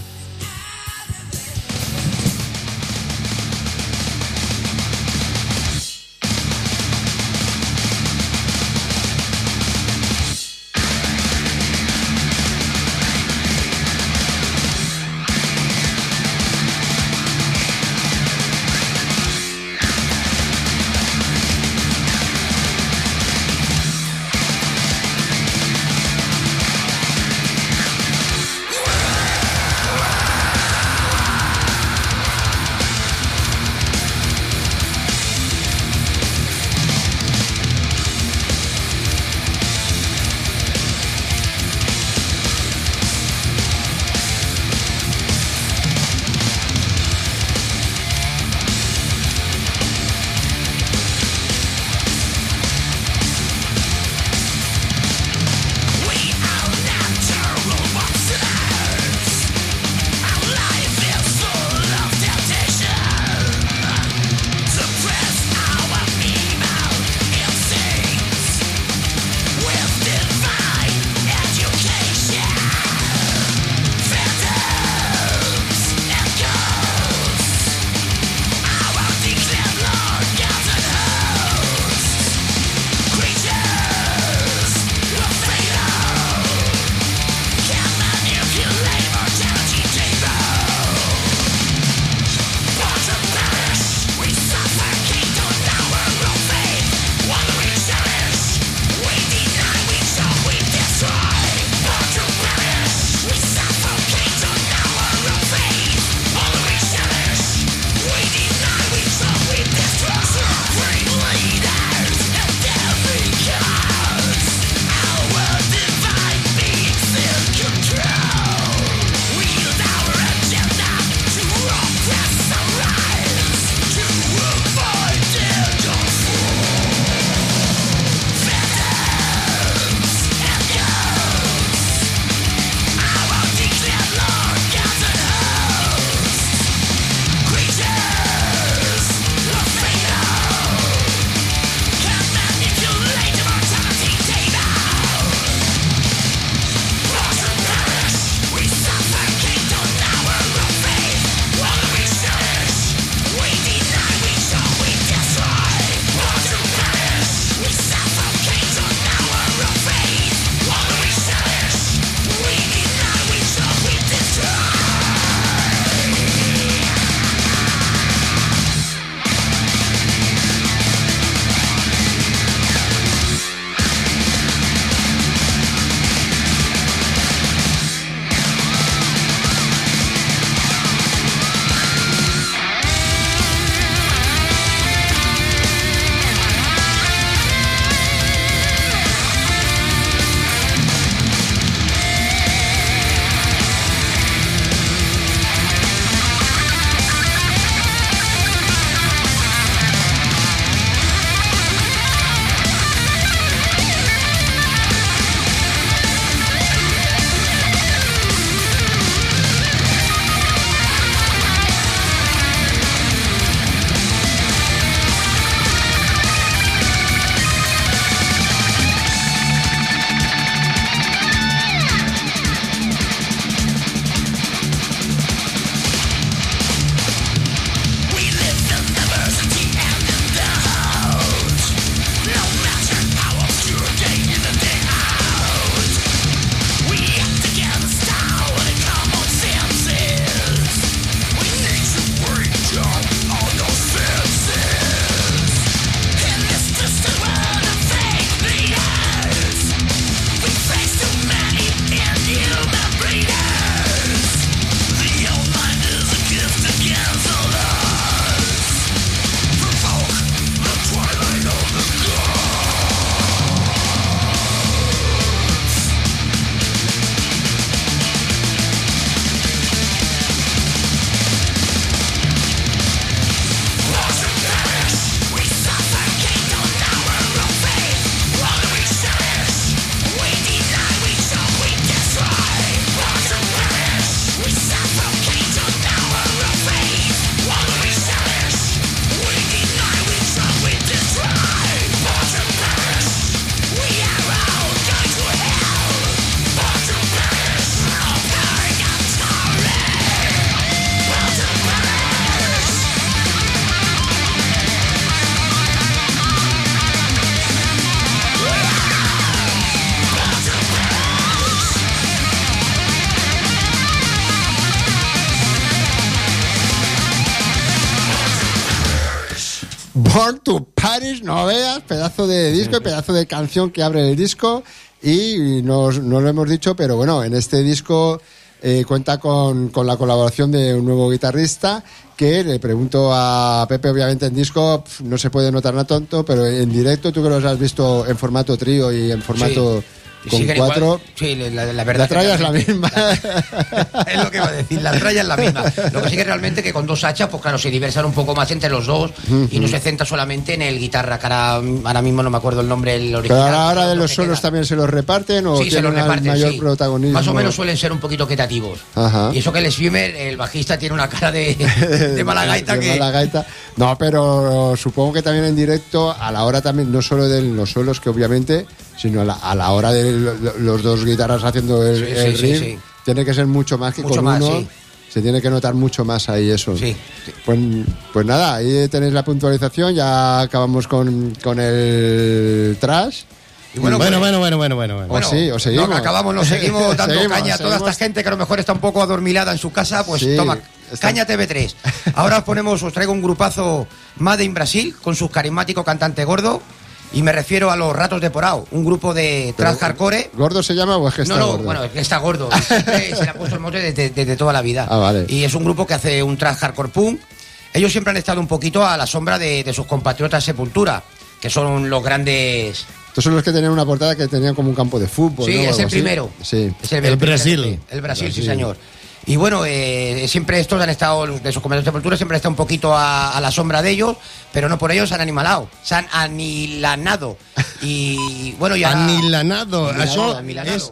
Born to Paris, no veas, pedazo de disco y pedazo de canción que abre el disco. Y no, no lo hemos dicho, pero bueno, en este disco eh, cuenta con, con la colaboración de un nuevo guitarrista que le pregunto a Pepe, obviamente en disco pf, no se puede notar nada tonto, pero en directo tú que los has visto en formato trío y en formato... Sí. Con cuatro, igual, sí, la, la verdad. La tralla es la misma. Es lo que iba a decir, la tralla es la misma. Lo que sí que realmente que con dos hachas, pues claro, se diversan un poco más entre los dos uh-huh. y no se centra solamente en el guitarra, que ahora, ahora mismo no me acuerdo el nombre del original. Pero ahora de los solos queda. También se los reparten o sí, tienen se los reparten, mayor sí. protagonismo. Más o menos suelen ser un poquito equitativos. Ajá. Y eso que el Swimmer, el bajista, tiene una cara de, de mala gaita de, de que. Mala gaita. No, pero supongo que también en directo, a la hora también, no solo de los solos, que obviamente, sino a la, a la hora de los dos guitarras haciendo el, sí, el sí, riff, sí, sí. tiene que ser mucho más que mucho con más, uno. Sí. Se tiene que notar mucho más ahí eso. Sí, sí. Pues, pues nada, ahí tenéis la puntualización, ya acabamos con, con el trash. Y bueno, bueno, bueno, bueno, bueno, bueno, bueno. O sí, o seguimos. No, acabamos, nos seguimos dando seguimos, caña a toda seguimos. esta gente que a lo mejor está un poco adormilada en su casa, pues Sí, toma, está... caña T V tres. Ahora os ponemos, os traigo un grupazo Made in Brasil con su carismático cantante Gordo. Y me refiero a los Ratos de Porao, un grupo de Pero, thrash hardcore. ¿Gordo se llama o es que está no, no, gordo? bueno, es que está gordo. Siempre se le ha puesto el mote desde, desde toda la vida. Ah, vale. Y es un grupo que hace un thrash hardcore punk. Ellos siempre han estado un poquito a la sombra de, de sus compatriotas Sepultura, que son los grandes... Estos son los que tenían una portada que tenían como un campo de fútbol, Sí, ¿no? es Algo el así. primero. Sí. Es el, El el Brasil. El Brasil, Brasil. sí, señor. Y bueno, eh, siempre estos han estado, de sus comentarios de Sepultura, siempre han estado un poquito a, a la sombra de ellos, pero no por ellos se han animalado, se han anilanado. Y bueno, ya. Anilanado. Això anilanado. és...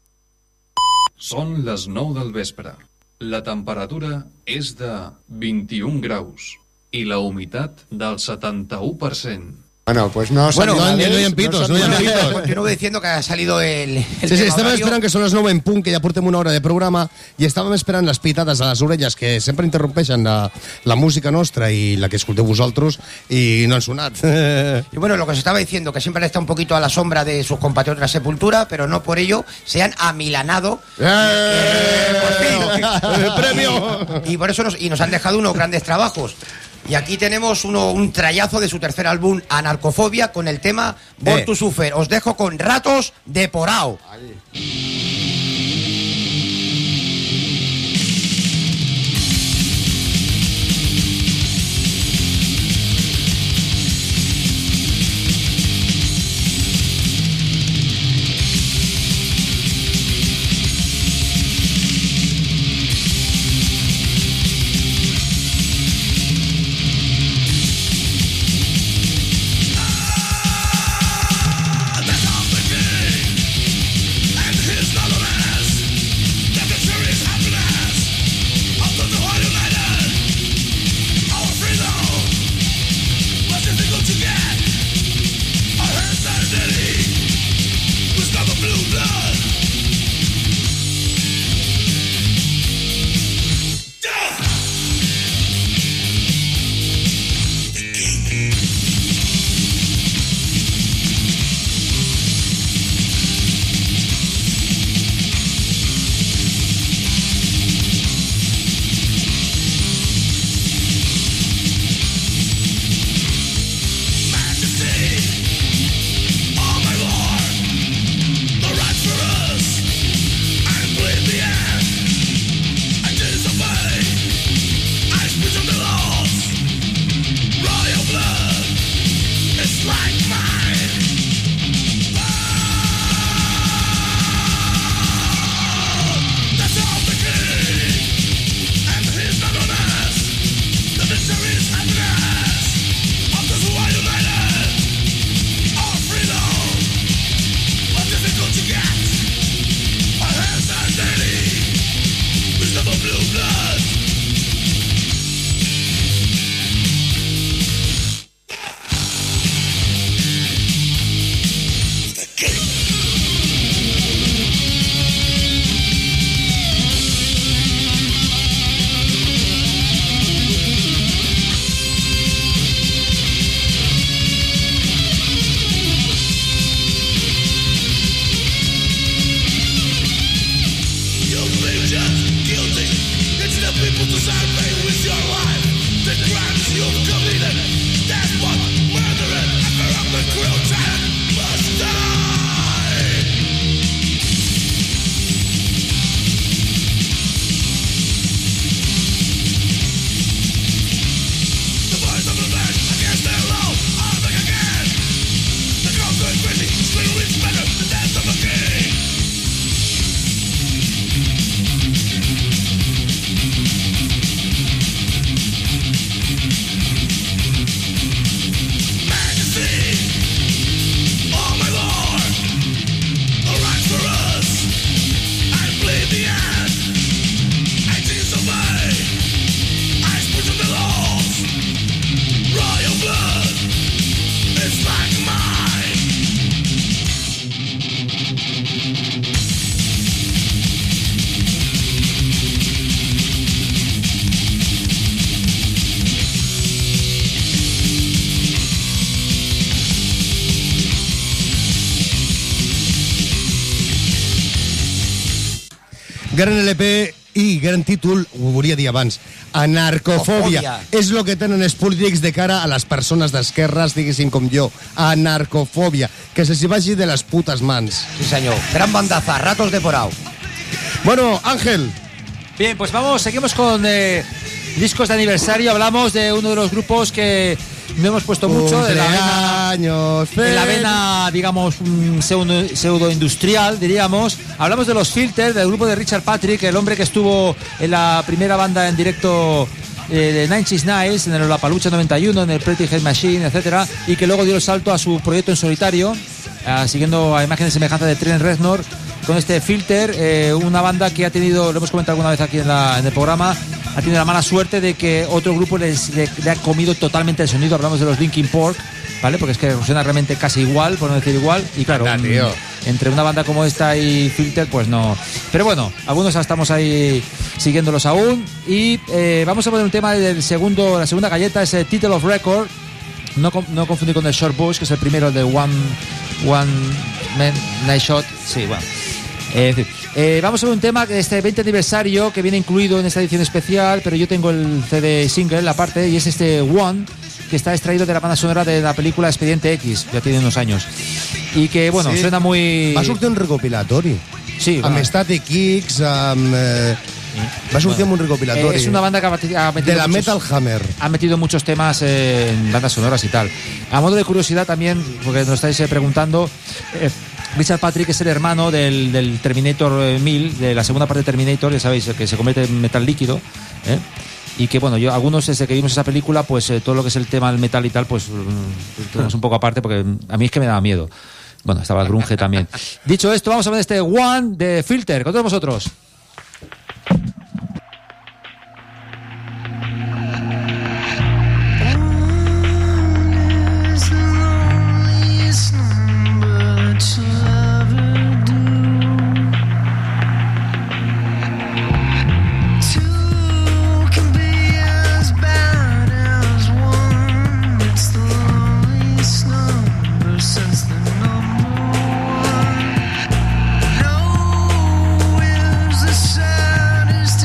Són les nou del vespre. La temperatura és de vint-i-un graus i la humitat del setanta-u per cent. Bueno, pues no Bueno, son no, animales, no hi ha pitos, son no hi ha animales. pitos. Continúo diciendo que ha salido el. el Sí, sí, tema estàvem horario. esperant que són les nou en punt, que ja portem una hora de programa, i estàvem esperant les pitades a les orelles, que sempre interrompeixen la, la música nostra i la que escolteu vosaltres, i no han sonat. Y bueno, lo que os estaba diciendo, que siempre han estado un poquito a la sombra de sus compatriotas Sepultura, pero no por ello se han amilanado. ¡Eh! Por fin. ¡Eh, premio! Y por eso nos, y nos han dejado unos grandes trabajos. Y aquí tenemos uno, un trayazo de su tercer álbum, Anarcofobia, con el tema Born Eh. to Suffer. Os dejo con Ratos de Porao. His Gran L P i gran títol, ho volia dir abans, anarcofòbia. Fòbia. És el que tenen els polítics de cara a les persones d'esquerres, diguéssim com jo. Anarcofòbia. Que se s'hi vagi de les putes mans. Sí, señor. Gran bandaza, ratos de porao. Bueno, Ángel. Bien, pues vamos, seguimos con eh, discos de aniversario. Hablamos de uno de los grupos que no hemos puesto mucho, de la vena, de la vena, digamos, pseudo, pseudo industrial, diríamos. Hablamos de los Filter, del grupo de Richard Patrick, el hombre que estuvo en la primera banda en directo eh, de Nine Inch Nails, en el Lollapalooza noventa y uno, en el Pretty Hate Machine, etcétera, y que luego dio el salto a su proyecto en solitario, eh, siguiendo a imagen de semejanza de Trent Reznor, con este Filter, eh, una banda que ha tenido, lo hemos comentado alguna vez aquí en, la, en el programa, ha tenido la mala suerte de que otro grupo les, le, le ha comido totalmente el sonido. Hablamos de los Linkin Park, ¿vale? Porque es que suena realmente casi igual, por no decir igual, y claro, Anda, tío. entre una banda como esta y Filter, pues no. Pero bueno, algunos estamos ahí siguiéndolos aún, y eh, vamos a poner un tema del segundo, la segunda galleta, es el Title of Record, no, no confundir con el Short Bush, que es el primero, el de One, One Man Night Shot, sí, bueno. Eh, eh, vamos a ver un tema de este veinte aniversario que viene incluido en esta edición especial, pero yo tengo el C D single, la parte, y es este One, que está extraído de la banda sonora de la película Expediente X, ya tiene unos años, y que, bueno, sí, suena muy... Va sortir un recopilatori. Sí, amb Static X, amb... Eh, va sortir bueno, un recopilatori. Eh, es una banda que ha metido... De la muchos, Metal Hammer. Ha metido muchos temas eh, en bandas sonoras y tal. A modo de curiosidad también, porque nos estáis eh, preguntando... Eh, Richard Patrick es el hermano del, del Terminator mil, de la segunda parte de Terminator, ya sabéis, que se convierte en metal líquido, ¿eh? Y que, bueno, yo algunos desde que vimos esa película, pues eh, todo lo que es el tema del metal y tal, pues mm, tenemos un poco aparte, porque a mí es que me daba miedo. Bueno, estaba el grunge también. Dicho esto, vamos a ver este One de Filter. ¿Con todos vosotros? No is the saddest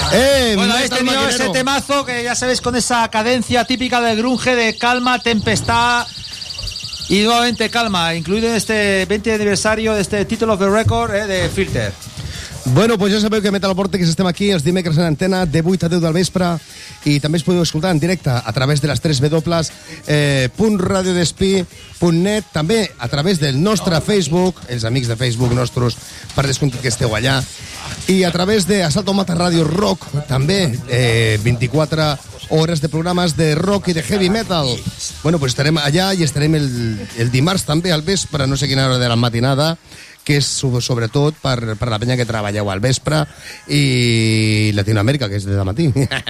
Eh, Bueno, metal habéis tenido maquinero. ese temazo que ya sabéis con esa cadencia típica del grunge de calma, tempestad y nuevamente calma, incluido en este veinte aniversario de este Title of the Record eh, de Filter. Bueno, pues ja sabeu que Metal Vortex estem aquí els dimecres en antena de vuit a deu del vespre i també es podeu escoltar en directe a través de les tres w eh, punt radiodespí punt net, també a través del nostre Facebook, els amics de Facebook nostres, per descomptat que esteu allà, i a través de Asalto Mata Radio Rock, també eh, vint-i-quatre hores de programes de rock i de heavy metal. Bueno, pues estarem allà i estarem el, el dimarts també al vespre, no sé quina hora de la matinada, que és sobretot per, per la penya que treballeu al vespre i Latinoamèrica, que és de matí.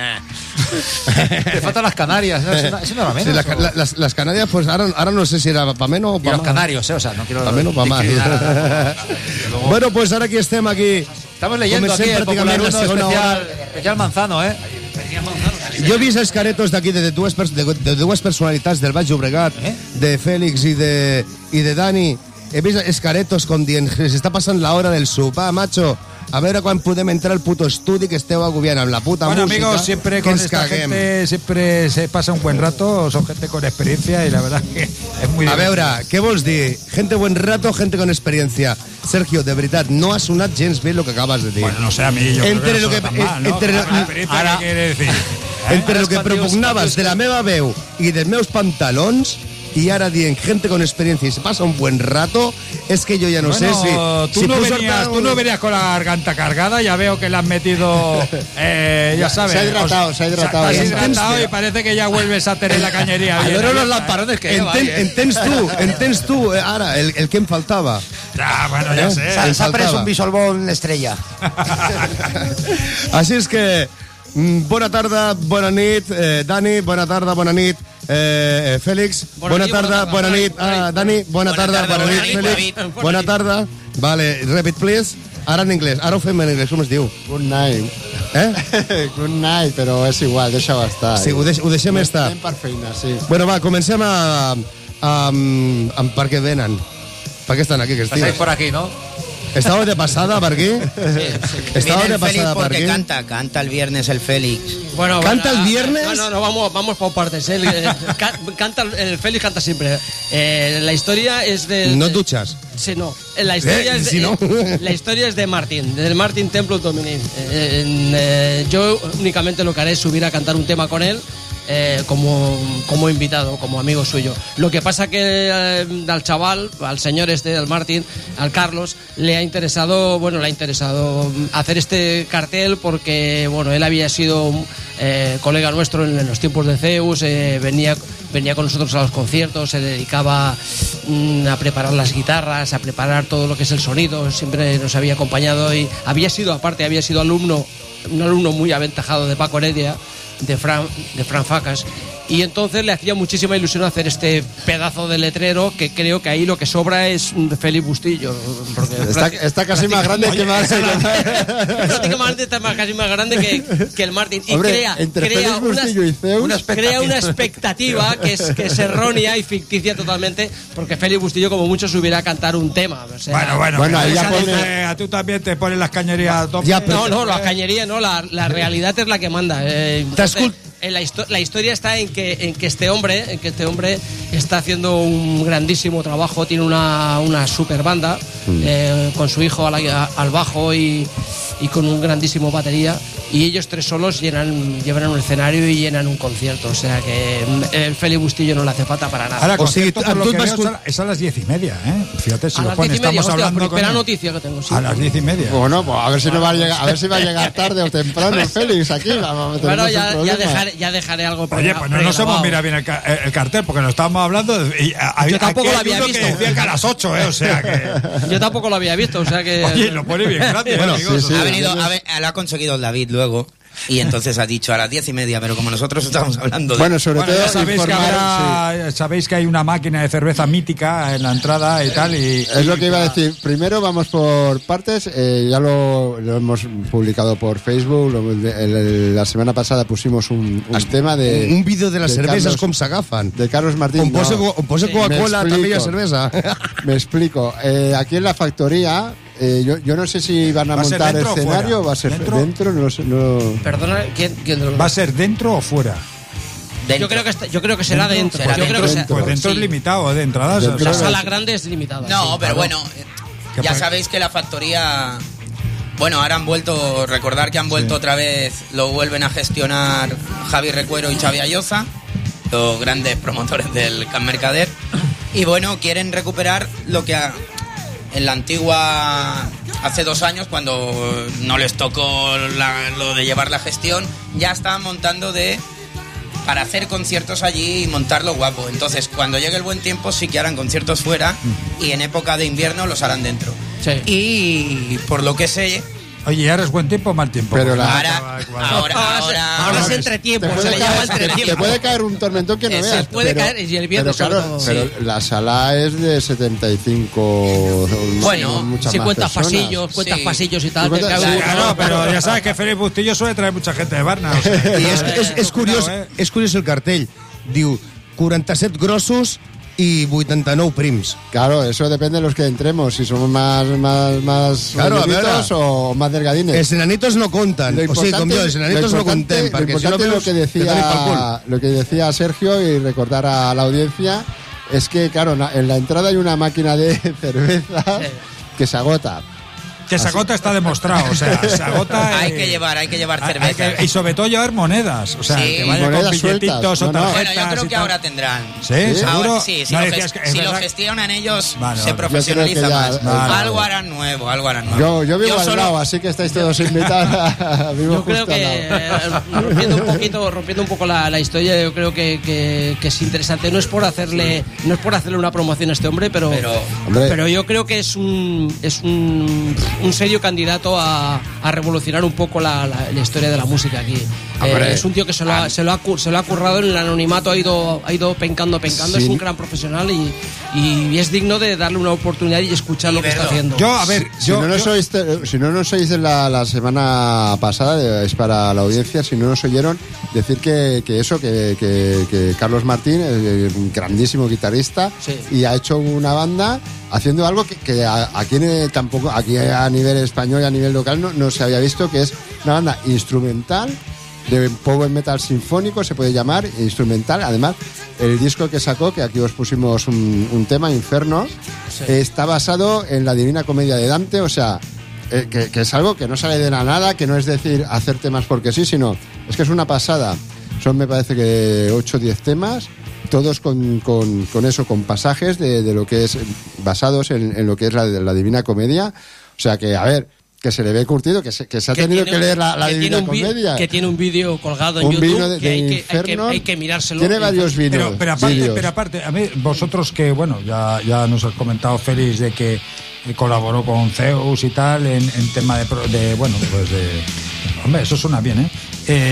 Te faltan las Canarias, ¿no? Eso no, eso no era menos. Sí, la, la, las, las Canarias, pues ahora, ahora no sé si era pa menos o pa Y los más. canarios, ¿eh? O sea, no quiero... Pa menos o pa más. Bueno, pues ahora aquí estem aquí. Estamos leyendo aquí el Popular uno especial, especial Manzano, ¿eh? Jo he vist els caretos d'aquí de, de, dues, de, de dues personalitats del Baix Llobregat, eh? de Fèlix i de, i de Dani. He vist els caretos com dient, se està passant la hora del sopar, macho. A veure quan podem entrar al puto estudi que esteu agobiant amb la puta bueno, música. Amigos, siempre que con ens esta caguem. gente siempre se pasa un buen rato, son gente con experiencia y la verdad que es muy A divertido. veure, què vols dir? Gente buen rato, gente con experiencia. Sergio, de veritat, no ha sonat gens bé lo que acabas de dir. Bueno, no sé, a mí yo Entre creo lo que, que- no suena tan mal, ¿no? entre lo- Con experiencia, ara- ¿qué quiere decir? Entre lo que propugnaves de la meva veu i dels meus pantalons i ara dient gente con experiencia y se pasa un buen rato, es que yo ya no Bueno, sé si... tú, si no puso venías, hartar tú un- no venías con la garganta cargada, ya veo que le has metido, eh, ya sabes. Se ha hidratado, se ha hidratado. Te has Ya. hidratado y parece que ya vuelves a tener la cañería bien. Adoro los abierta, ¿eh? lamparones que lleva Enten, ahí, ¿eh? entens tu, entens tu, eh, ara, el, el que em faltava. Ya, bueno, ya Eh? sé. S'ha s'ha pres faltava. un bisolbón estrella. Així és que, mm, bona tarda, bona nit, eh, Dani, bona tarda, bona nit, eh, eh, Fèlix, bona, Bona nit, tarda, bona tarda, bona bona nit, nit, bona ah, nit. Dani, bona, Bona tarda, tarda, bona bona nit, nit, Fèlix, bona nit. bona tarda. Vale, repeat, please. Ara en anglès, ara ho fem en anglès, com es diu? Good night. Eh? Good night, però és igual, deixa-ho estar. Sí, ho, deix, ho deixem estar. Anem per feina, sí. Bueno, va, comencem a, a, amb, amb per què venen. Per què estan aquí, aquests Estáis tios? por aquí, ¿no? Estava de passada per aquí? Estava Viene de el Félix passada per porque aquí? canta, canta el viernes el Félix. Bueno, ¿Canta bueno, el viernes? No, no, no, vamos, vamos por partes. El, eh, ca- canta, el Félix canta siempre. Eh, la historia es de... No duchas. Sí, no. Eh, La historia, Eh, es de, si no. eh, la historia es de Martín, del Martín Templo Dominic. Eh, en, eh, yo únicamente lo que haré es subir a cantar un tema con él. Eh, como, como invitado, como amigo suyo. Lo que pasa que eh, al chaval, al señor este, al Martín, al Carlos, le ha interesado, bueno, le ha interesado hacer este cartel porque, bueno, él había sido eh, colega nuestro en, en los tiempos de Zeus, eh, venía, venía con nosotros a los conciertos, se dedicaba mm, a preparar las guitarras, a preparar todo lo que es el sonido, siempre nos había acompañado y había sido, aparte, había sido alumno, un alumno muy aventajado de Paco Heredia, de Fran, de Fran Facas, y entonces le hacía muchísima ilusión hacer este pedazo de letrero que creo que ahí lo que sobra es un Félix Bustillo, porque Está, prácti- está casi más grande que más. prácticamente está más- casi más grande que, que el Martín y Hombre, crea, entre crea, Félix una, Bustillo y Zeus, una crea una expectativa que es, que es errónea y ficticia totalmente, porque Félix Bustillo como mucho subiera a cantar un tema, o sea, Bueno, bueno, Bueno, pero ahí ya esa pone- dice, a tú también te pones las cañerías a tope. Ya, pero- no, no, la cañería no, la, la realidad es la que manda. Eh, T'has entonces, en la, histo- la historia está en que, en que este hombre, en que este hombre está haciendo un grandísimo trabajo, tiene una, una super banda eh, con su hijo al, al bajo y, y con un grandísimo batería, y ellos tres solos llenan, llevan un escenario y llenan un concierto, o sea que mm, el Félix Bustillo no le hace falta para nada. Ahora, O sigui, concierto, tu- por lo tu que vas veo, con- es a- es a las diez y media, ¿eh? Fíjate si a lo las pone, diez y media, estamos hostia, hablando con primera él. noticia que tengo, sí. A las diez y media. Bueno, pues a ver si no va a llegar, a ver si va a llegar tarde o temprano Félix aquí. Vamos a meternos Bueno, en ya, ya, problemas. dejaré, ya dejaré algo Oye, pre- pues no nos hemos pregrabado. mirado bien el, ca- el- el cartel, porque nos estábamos hablando. De, y, a- Yo aquí tampoco hay lo había uno visto. que decía que a las ocho, ¿eh? O sea que. Yo tampoco lo había visto, o sea que... Oye, lo pone bien grande, Bueno, amigos. sí, sí. ha venido, ha ve- lo ha conseguido el David luego. Y entonces ha dicho a las diez y media, pero como nosotros estamos hablando de... Bueno, sobre Bueno, todo ya sabéis que, informar, habrá- sabéis que hay una máquina de cerveza mítica en la entrada y tal. Y, sí. Es lo que iba a decir. Primero vamos por partes. eh, ya lo, lo hemos publicado por Facebook. Lo- el- el- la semana pasada pusimos un, un tema de... Un vídeo de les cerveses Carlos- com s'agafen. De Carlos Martín. On posa, no. on posa Sí. Coca-Cola Me també hi ha explico. cervesa. Me explico. Eh, aquí en la factoría eh, yo, yo no sé si van a ¿Va a ser montar dentro o escenario o fuera? va a ser ¿Dentro? dentro, no lo sé. No... Perdona, ¿quién, quién lo- ¿Va a ser dentro o fuera? Dentro. Yo creo que está- yo creo que será dentro. Será yo dentro. creo que sea- Pues dentro sí. es limitado, de entradas. Dentro o sea, La es- sala grande es limitada. No, sí. pero bueno, ¿Qué ya pasa? sabéis que la factoría... Bueno, ahora han vuelto, recordar que han vuelto otra vez, lo vuelven a gestionar Javi Recuero y Xavi Ayoza, los grandes promotores del Can Mercader. Y bueno, quieren recuperar lo que ha- en la antigua, hace dos años, cuando no les tocó la- lo de llevar la gestión, ya estaban montando de... para hacer conciertos allí y montarlo guapo. Entonces, cuando llegue el buen tiempo, sí que harán conciertos fuera y en época de invierno los harán dentro. Sí. Y por lo que sé, Oye, ¿y ahora es buen tiempo o mal tiempo? Pero la- ahora, Ahora- ahora, Ahora, se- ahora, ahora es Te entretiempo, puede se le llama caer- te- entretiempo. te puede caer un tormentón que no Eh, se veas. puede pero- caer y el viernes pero, claro, sobre todo, pero sí. la sala es de setenta y cinco. Bueno, muchas Si más cuentas personas. pasillos, cuentas Sí. pasillos y tal. Si te cuentas- cabe sí, un- Claro, pero ya sabes que Félix Bustillo suele traer mucha gente de Barna. O sea, I és, és, és, curiós, Cuidado, eh? és curiós el cartell. Diu quaranta-set grossos i vuitanta-nou prims. Claro, eso depende de los que entremos. Si somos más, más, más Claro, a mayoritos ver. o más delgadines. Els enanitos no compten. Lo O sigui, com jo, els lo enanitos no importante- contem, lo perquè si no importante veus... lo que te donen pel cul. decía lo que decía Sergio y recordar a la audiencia es que claro, na- en la entrada hay una máquina de cerveza que se agota. que se agota está demostrado. O sea, se agota. hay eh, que llevar, hay que llevar hay- hay cerveza. que- y sobre todo llevar monedas. O sea, Sí. que vaya Monedas con billetitos sueltas. o No, no. tarjetas. Bueno, yo creo y que tal. ahora tendrán. ¿Sí? ¿Sí? ¿Seguro? Ahora sí, si, No lo, decías ges- que- es si lo verdad- gestionan ellos, Vale, se vale. profesionaliza Yo creo que ya- más. Vale, algo vale. harán nuevo, algo harán nuevo. Yo, yo vivo al solo- lado, así que estáis todos invitados. Vivo Yo creo justo al que lado. eh, rompiendo un poquito, rompiendo un poco la, la historia, yo creo que, que- que es interesante. No es por hacerle, no es por hacerle una promoción a este hombre, pero, Pero- Hombre. pero yo creo que es un es un, un serio candidato a, a revolucionar un poco la, la- la historia de la música aquí. Hombre. Eh, es un tío que se lo, ha, se, lo ha, cu- se lo ha currado en el anonimato, ha ido, ha ido pencando, pencando. Sí. Es un gran profesional y, y es digno de darle una oportunidad y escuchar Y lo que está verlo. haciendo. Yo, a ver, Si yo, no nos yo- oíste, si no nos oíste la, la semana pasada, es para la audiencia, si no nos oyeron, decir que, que eso, que, que- que Carlos Martín es un grandísimo guitarrista Sí. y ha hecho una banda haciendo algo que, que a- aquí en- tampoco, aquí a nivel español y a nivel local no, no se había visto, que es una banda instrumental de power metal sinfónico, se puede llamar, instrumental. Además, el disco que sacó, que aquí os pusimos un, un tema, Inferno, está basado en la Divina Comedia de Dante, o sea, eh, que, que es algo que no sale de la nada, que no es decir hacer temas porque sí, sino es que es una pasada. Son, me parece que ocho o diez temas, todos con, con, con eso, con pasajes de, de lo que es, basados en, en lo que es la, la Divina Comedia. O sea que, a ver, que se le ve curtido, que se, que se ha Que tenido tiene que un- leer la, la que Divina tiene un vi- Comedia. que tiene un vídeo colgado en Un YouTube vino de, que, hay de que, hay, que, Inferno. hay que mirárselo. Tiene varios vídeos. Pero, pero, aparte, vídeos. pero aparte, a mí, vosotros que, bueno, ya, ya nos has comentado, Félix, de que eh, colaboró con Zeus y tal en, en tema de, pro- de, bueno, pues de... Hombre, eso suena bien, ¿eh?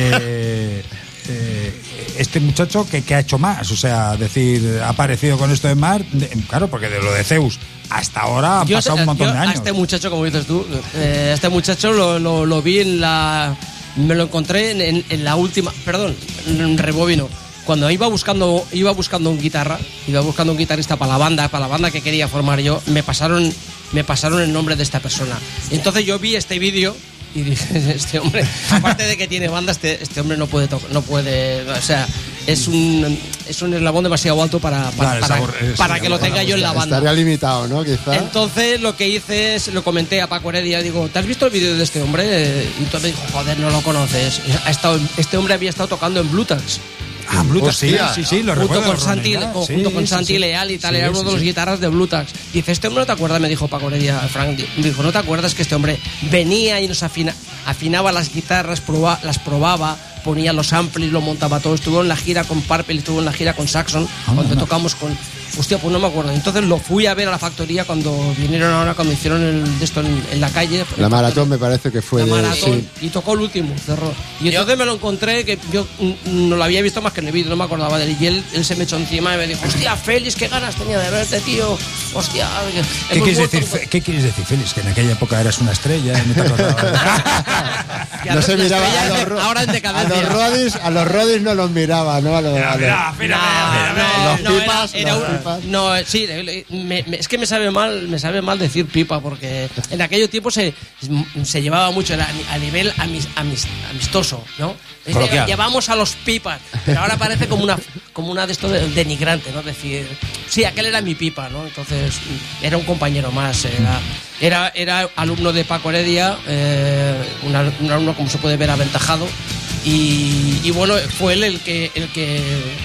eh eh, este muchacho que, que ha hecho más, o sea, decir, ha aparecido con esto de Mar, de- claro, porque de lo de Zeus hasta ahora ha Yo, pasado sé- un montón yo de a años. este muchacho, como dices tú, eh, a este muchacho lo, lo, lo vi en la... Me lo encontré en, en- en la última... Perdón, en rebobino. Cuando iba buscando, iba buscando un guitarra, iba buscando un guitarrista para la banda, para la banda que quería formar yo, me pasaron, me pasaron el nombre de esta persona. Entonces yo vi este vídeo y dije, este hombre, aparte de que tiene banda, este, este hombre no puede tocar, no puede, o sea, es un, es un eslabón demasiado alto para, para, Claro, es para, abur- es- para que lo tenga yo en la banda. Estaría limitado, ¿no? Quizá. Entonces lo que hice es, lo comenté a Paco Heredia, digo, ¿te has visto el vídeo de este hombre? Y entonces me dijo, joder, no lo conoces. Ha estado, este hombre había estado tocando en Bluetax. Ah, Bluetax, sí, Hostia. sí, sí, lo junto recuerdo. con Santi, Ronald, con- sí, junto con sí, Santi sí. Leal y tal, Sí, era uno sí, de los sí. guitarras de Bluetax. Dice, este hombre no te acuerdas, me dijo Paco Heredia, Frank, me dijo, ¿no te acuerdas que este hombre venía y nos afina, afinaba las guitarras, proba- las probaba, ponía los amplis, lo montaba todo, estuvo en la gira con Purple, estuvo en la gira con Saxon, cuando no. tocamos con... Hostia, pues no me acuerdo. Entonces lo fui a ver a la factoría cuando vinieron ahora, cuando hicieron el, de esto en, en la calle. La maratón me parece que fue La de... maratón, sí. y tocó el último, cerró. Y entonces me lo encontré, que yo mm, no lo había visto más que en el vídeo, no me acordaba de él. Y él, él se me echó encima y me dijo, hostia, Félix, qué ganas tenía de verte, tío. Hostia, ¿Qué hemos quieres, vuelto- decir, Fe- ¿Qué quieres decir, Félix? Que en aquella época eras una estrella y no te acordabas. Ya No se la miraba estrella a los, de- ro- ahora en a decadencia. los rodis, a los rodis no los miraba, ¿no? A los, a los- No, no, Los no, pipas, era, era no. un, pipas. No, sí, me, me, es que me sabe mal, me sabe mal decir pipa, porque en aquellos tiempos se, se llevaba mucho a, a nivel amis, amis, amistoso, ¿no? Coloquial. Llevamos a los pipas, pero ahora parece como una como una de esto de, denigrante, ¿no? Decir, sí, aquel era mi pipa, ¿no? Entonces era un compañero más, era era, era alumno de Paco Heredia, eh, un, un alumno, como se puede ver, aventajado, y, y bueno, fue él el que el que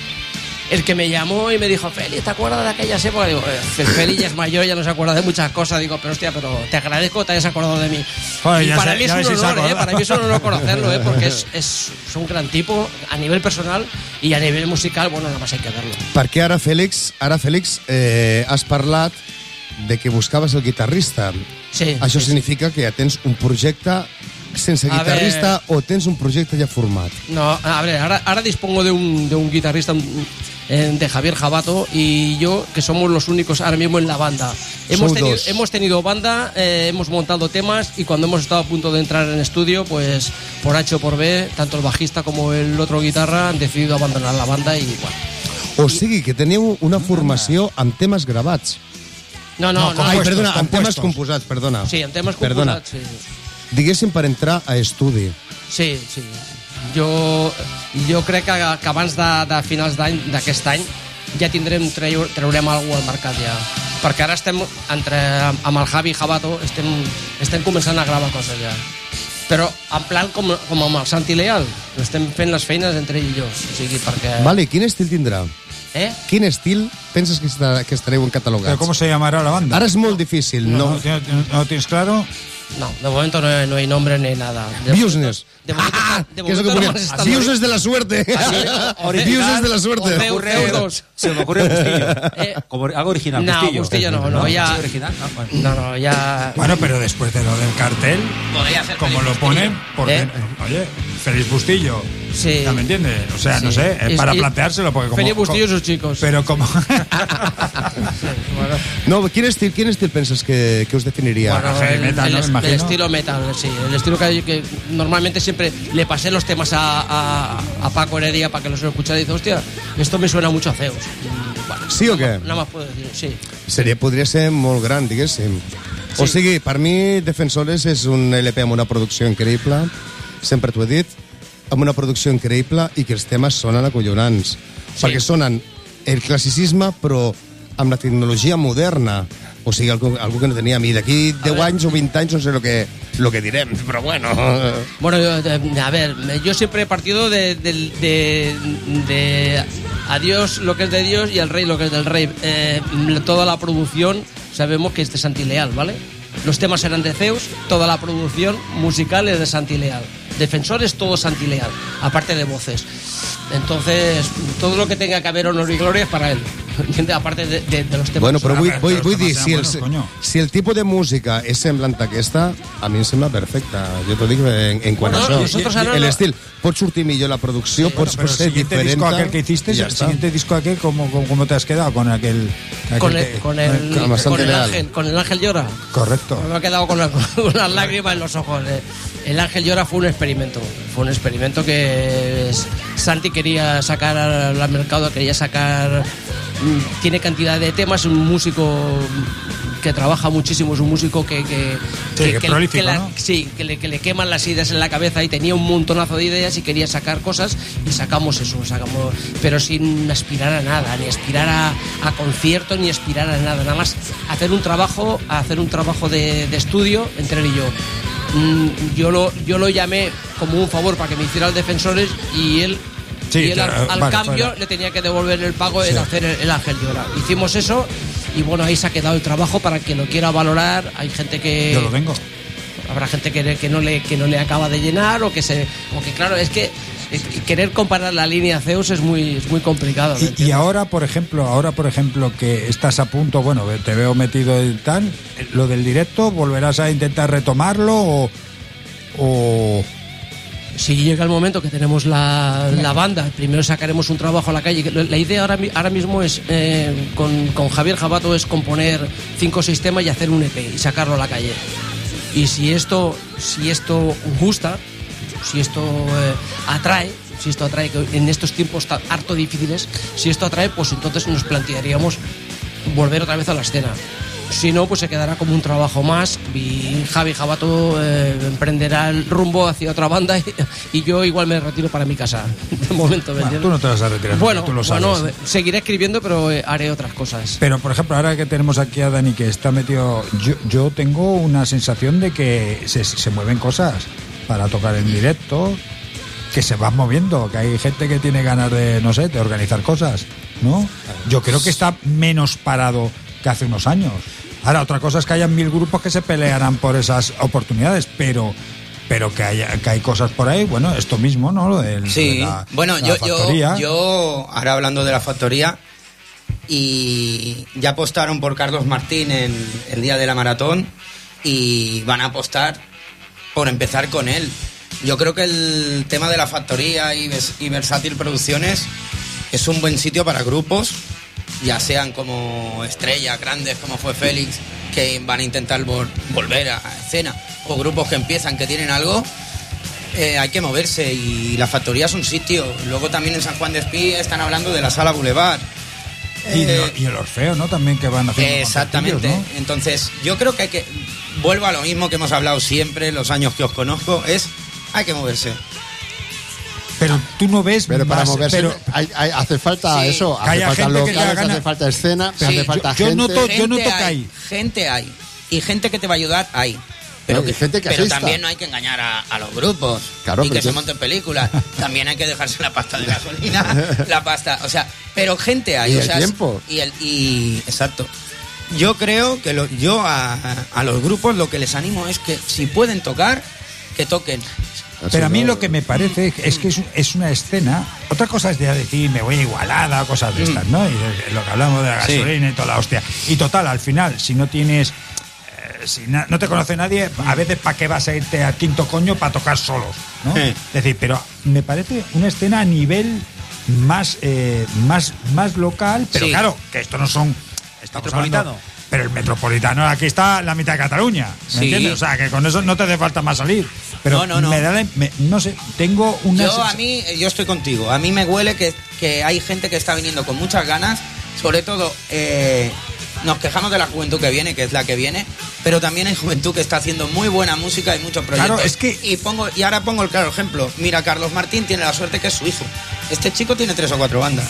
el que me llamó y me dijo, Feli, ¿te acuerdas de aquellas épocas? Digo, el Feli ya es mayor, ya no se acuerda de muchas cosas. Digo, pero hostia, pero te agradezco que te hayas acordado de mí. Joder, y ya para sé, mí es ya un ves si se honor, ¿eh? acuerda. Para mí es un honor conocerlo, ¿eh? Porque es, es, es un gran tipo a nivel personal y a nivel musical, bueno, nada más hay que verlo. Perquè ara, Fèlix, ara, Fèlix, eh, has parlat de que buscaves el guitarrista. Sí. Això sí, significa que ja tens un projecte sense A guitarrista o tens un projecte ja format? No, a ver, ahora, ahora dispongo de un, de un guitarrista, eh, de Javier Jabato, y yo, que somos los únicos ahora mismo en la banda. Hemos Son tenido, dos. hemos tenido banda, eh, hemos montado temas, y cuando hemos estado a punto de entrar en estudio, pues por H o por B, tanto el bajista como el otro guitarra han decidido abandonar la banda y bueno. O sigui, que teníeu una formació amb temes gravats. No, no, no. Ai, no, perdona, amb temes compuestos. composats, perdona. Sí, en temes Perdona. composats, sí. Diguéssim, per entrar a estudi. Sí, sí. Jo, jo crec que, que abans de, de finals d'any, d'aquest any, ja tindrem, treu, traurem alguna cosa al mercat ja. Perquè ara estem, entre, amb el Javi Jabato, estem, estem començant a gravar coses ja. Però en plan com, com amb el Santi Leal, estem fent les feines entre ell i jo. O sigui, perquè... Vale, quin estil tindrà? Eh? Quin estil penses que, estarà, que estareu catalogats? ¿Pero cómo se llamará la banda? Ara és molt difícil, no? ¿No, no, no lo tienes claro? No, de momento no, no hay nombre ni nada. De Business. De momento, Ah, de que es lo que momento ponía. nomás estamos- Business de la suerte. Business de la suerte. Orfeo- Orfeo dos. Se me ocurre Bustillo. Eh, Como algo original. No, Bustillo. Bustillo no, no, ya- ¿Sí, original? Ah, bueno. No, no, ya... Bueno, pero después de lo del cartel, Podría ser como Félix lo Bustillo. ponen, porque, ¿Eh? oye, Félix Bustillo, Sí. ¿ya me entiendes? O sea, no Sí. sé, es Es- para y- planteárselo, porque como... Félix Bustillo y co- sus chicos. Pero como... Bueno, No, quin estil, quin estil penses que, que us definiria? bueno, heavy el, metal, el ¿no? es- Me el imagino. estilo metal, sí. El estilo que, que normalmente siempre le pasé los temas a, a, a Paco Heredia para que los escuchara y dice, hostia, esto me suena mucho a Zeus. Y, bueno, Sí o què? nada más puedo decir, sí. Seria, podria ser molt gran, diguéssim. O Sí. sigui, per mi, Defensores és un L P amb una producció increïble, sempre t'ho he dit, amb una producció increïble i que els temes sonen acollonants. Sí. Perquè sonen el classicisme, però amb la tecnologia moderna. O sigui, algú, algú que no tenia a mi. D'aquí deu ver. anys o vint anys no sé lo que, lo que direm, però bueno... Bueno, yo, eh, a ver, yo siempre he partido de, de, de, de a Dios lo que es de Dios y al rey lo que es del rey. Eh, toda la producción sabemos que es de Santi Leal, ¿vale? Los temas eran de Zeus, toda la producción musical es de Santi Leal. Defensores, todo Santi Leal, aparte de voces. Entonces, todo lo que tenga que haber honor y gloria es para él. ¿Entiendes? Aparte de, de, de los temas. Bueno, però vull, Però vull, els vull dir, temes si el, seran buenos, coño. si el tipus de música és semblant a aquesta, a mi em sembla perfecta. Jo t'ho dic en, en quant Bueno, a això. nosotros ahora El lo- estil. Pot sortir millor la producció, Bueno, pot pero el ser siguiente diferent. disco aquel que hiciste, i ja el està. siguiente disco aquel, ¿cómo, cómo, cómo te has quedado con aquel? aquel con el, que- con el, con bastante con el leal. ángel, con el ángel llora. Correcto. Me he quedado con, la- con las lágrimas en los ojos. eh. El ángel llora fue un experimento. Fue un experimento que es- Santi quería sacar al al mercado, quería sacar. mm, Tiene cantidad de temas, es un músico que trabaja muchísimo, es un músico que. que Sí, que prolífico, la- ¿no? sí, que le, que le queman las ideas en la cabeza y tenía un montonazo de ideas y quería sacar cosas y sacamos eso, sacamos, pero sin aspirar a nada, ni aspirar a, a conciertos, ni aspirar a nada, nada más hacer un trabajo, hacer un trabajo de, de estudio entre él y yo. Mm, Yo lo, yo lo llamé como un favor para que me hiciera el Defensores y él, Sí, y él claro, al, al vale, cambio fuera. le tenía que devolver el pago en Sí. hacer el, el Ángel Llora. Hicimos eso y bueno, ahí se ha quedado el trabajo para que lo quiera valorar. Hay gente que... Yo lo tengo. Habrá gente que, que, no le, que no le acaba de llenar o que se... O que claro, es que eh, querer comparar la línea Zeus es muy, es muy complicado. ¿me Y, y entiendes? ahora, por ejemplo, ahora por ejemplo que estás a punto, bueno, te veo metido en tal, lo del directo, ¿volverás a intentar retomarlo o, o Si llega el momento que tenemos la, la banda, primero sacaremos un trabajo a la calle. La idea ahora, mi- ahora mismo es, eh, con, con Javier Jabato, es componer cinco o seis temas y hacer un E P y sacarlo a la calle. Y si esto, si esto gusta, si esto eh, atrae, si esto atrae, que en estos tiempos tan harto difíciles, si esto atrae, pues entonces nos plantearíamos volver otra vez a la escena. Si no, pues se quedará como un trabajo más y Javi Jabato eh, emprenderá el rumbo hacia otra banda y, y yo igual me retiro para mi casa. De momento, bueno, tú no te vas a retirar, bueno, tú lo sabes. Bueno, seguiré escribiendo, pero eh, haré otras cosas. Pero, por ejemplo, ahora que tenemos aquí a Dani que está metido, yo, yo tengo una sensación de que se, se mueven cosas para tocar en directo, que se van moviendo, que hay gente que tiene ganas de, no sé, de organizar cosas, ¿no? Yo creo que está menos parado que hace unos años. Ahora, otra cosa es que hayan mil grupos que se pelearán por esas oportunidades, pero pero que, haya, que hay cosas por ahí, bueno, esto mismo, ¿no? Lo del, sí, de la, bueno, la yo, factoría. yo, yo, ahora hablando de la factoría, y ya apostaron por Carlos Martín en el día de la maratón, y van a apostar por empezar con él. Yo creo que el tema de la factoría y, y Versátil Producciones es un buen sitio para grupos, ya sean como estrellas grandes como fue Félix, que van a intentar vol- volver a escena, o grupos que empiezan, que tienen algo, eh, hay que moverse, y la factoría es un sitio. Luego también en San Juan de Espí están hablando de la Sala Boulevard. Y, Eh, y el Orfeo, ¿no? También que van haciendo exactamente, conciertillos, ¿no? Entonces yo creo que hay que, vuelvo a lo mismo que hemos hablado siempre los años que os conozco, es hay que moverse. Pero tú no ves pero para más, moverse pero hay, hay, hace falta Sí. eso, Que haya hace falta gente que locales, haga- hace falta escena, Sí, hace falta yo- yo gente. noto- Yo noto Gente que hay. gente hay, y gente que te va a ayudar hay. Pero, No, y que, gente que pero asista. también no hay que engañar a, a los grupos, Claro, y pero que se yo- monten películas. También hay que dejarse la pasta de gasolina, la pasta, o sea, pero gente hay. Y o el sea, tiempo. Y el y exacto. Yo creo que lo, yo a, a los grupos lo que les animo es que si pueden tocar, que toquen. Pero a mí no- lo que me parece es que es, es una escena. Otra cosa es de decir, me voy a Igualada, cosas de estas, ¿no? Y de- lo que hablamos de la Sí. gasolina y toda la hostia. Y total, al final, si no tienes. eh, Si na- no te conoce nadie, a veces ¿para qué vas a irte a Quinto Coño para tocar solos? ¿no? Sí. Es decir, pero me parece una escena a nivel más, eh, más, más local, pero Sí. claro, que esto no son. Estamos Metropolitano. hablando- pero el metropolitano, aquí está la mitad de Cataluña, ¿me Sí. entiendes? O sea, que con eso no te hace falta más salir. Pero No, no, no. me da la- me- no sé, tengo una... Yo a sens- mí, yo estoy contigo. A mí me huele que, que hay gente que está viniendo con muchas ganas. Sobre todo, eh, nos quejamos de la juventud que viene, que es la que viene, pero también hay juventud que está haciendo muy buena música y muchos proyectos. Claro, es que- Y, pongo, y ahora pongo el claro ejemplo. Mira, Carlos Martín tiene la suerte que es su hijo. Este chico tiene tres o cuatro bandas.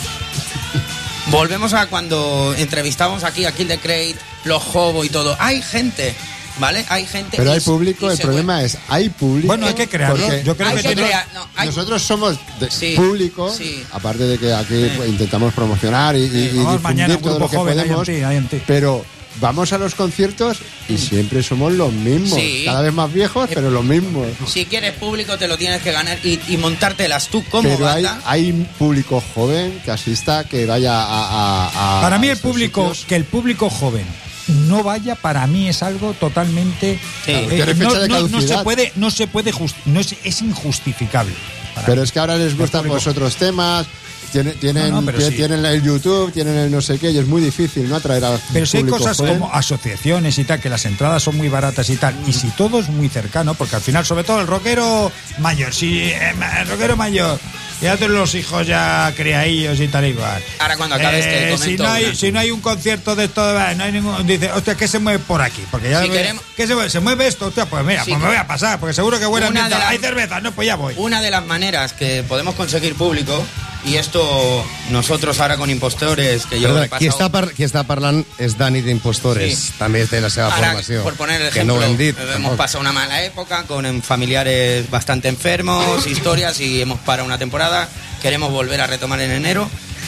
Volvemos a cuando entrevistamos aquí a Kill the Crate, los Hobo y todo. Hay gente, ¿vale? Hay gente. Pero y- hay público, y el se problema es, hay público. Bueno, hay que crearlo. porque Yo creo Hay que que tiene- crear- no, hay- nosotros somos de- Sí, público, sí. aparte de que aquí pues, intentamos promocionar y, y- y Vamos mañana difundir un todo grupo lo que joven, ahí en podemos, ti, ahí en ti. pero vamos a los conciertos y siempre somos los mismos, Sí. cada vez más viejos, pero los mismos. Si quieres público te lo tienes que ganar y, y montártelas tú como Pero hay, banda. hay público joven que asista, que vaya a... a- a- Para mí a el estos público, sitios. que el público joven no vaya, para mí es algo totalmente... Sí. eh, Tiene no, fecha de no- no caducidad. se puede, no se puede just- no es, es injustificable. para Pero mí. es que ahora les gustan público. pues otros temas, tienen, tienen, No, no, pero tie- sí. tienen el YouTube, tienen el no sé qué, y es muy difícil no atraer a Pero si hay público cosas joven. como asociaciones y tal, que las entradas son muy baratas y tal, y si todo es muy cercano, porque al final, sobre todo el rockero mayor, si eh, ma- el rockero mayor, ya todos los hijos ya criadillos y tal igual. Ahora cuando acabes te Eh, si comento no hay una. si no hay un concierto de esto, eh, no hay ningún, dice, hostia, ¿qué se mueve por aquí? Porque ya Si ve- queremos- ¿qué se mueve? ¿Se mueve esto? Hostia, pues mira, Sí, pues me que- voy a pasar, porque seguro que huele Una ambiente. de las- Hay cerveza, no, pues ya voy. Una de las maneras que podemos conseguir público, y esto nosotros ahora con Impostores, que yo Perdona, he pasado- qui està, par qui està parlant és Dani d'Impostores. Sí. També té la seva Ahora, formació. por poner el que no ejemplo, ho hem dit. hemos tampoc. pasado una mala época con em, familiares bastante enfermos, historias, y hemos parado una temporada. Queremos volver a retomar en enero.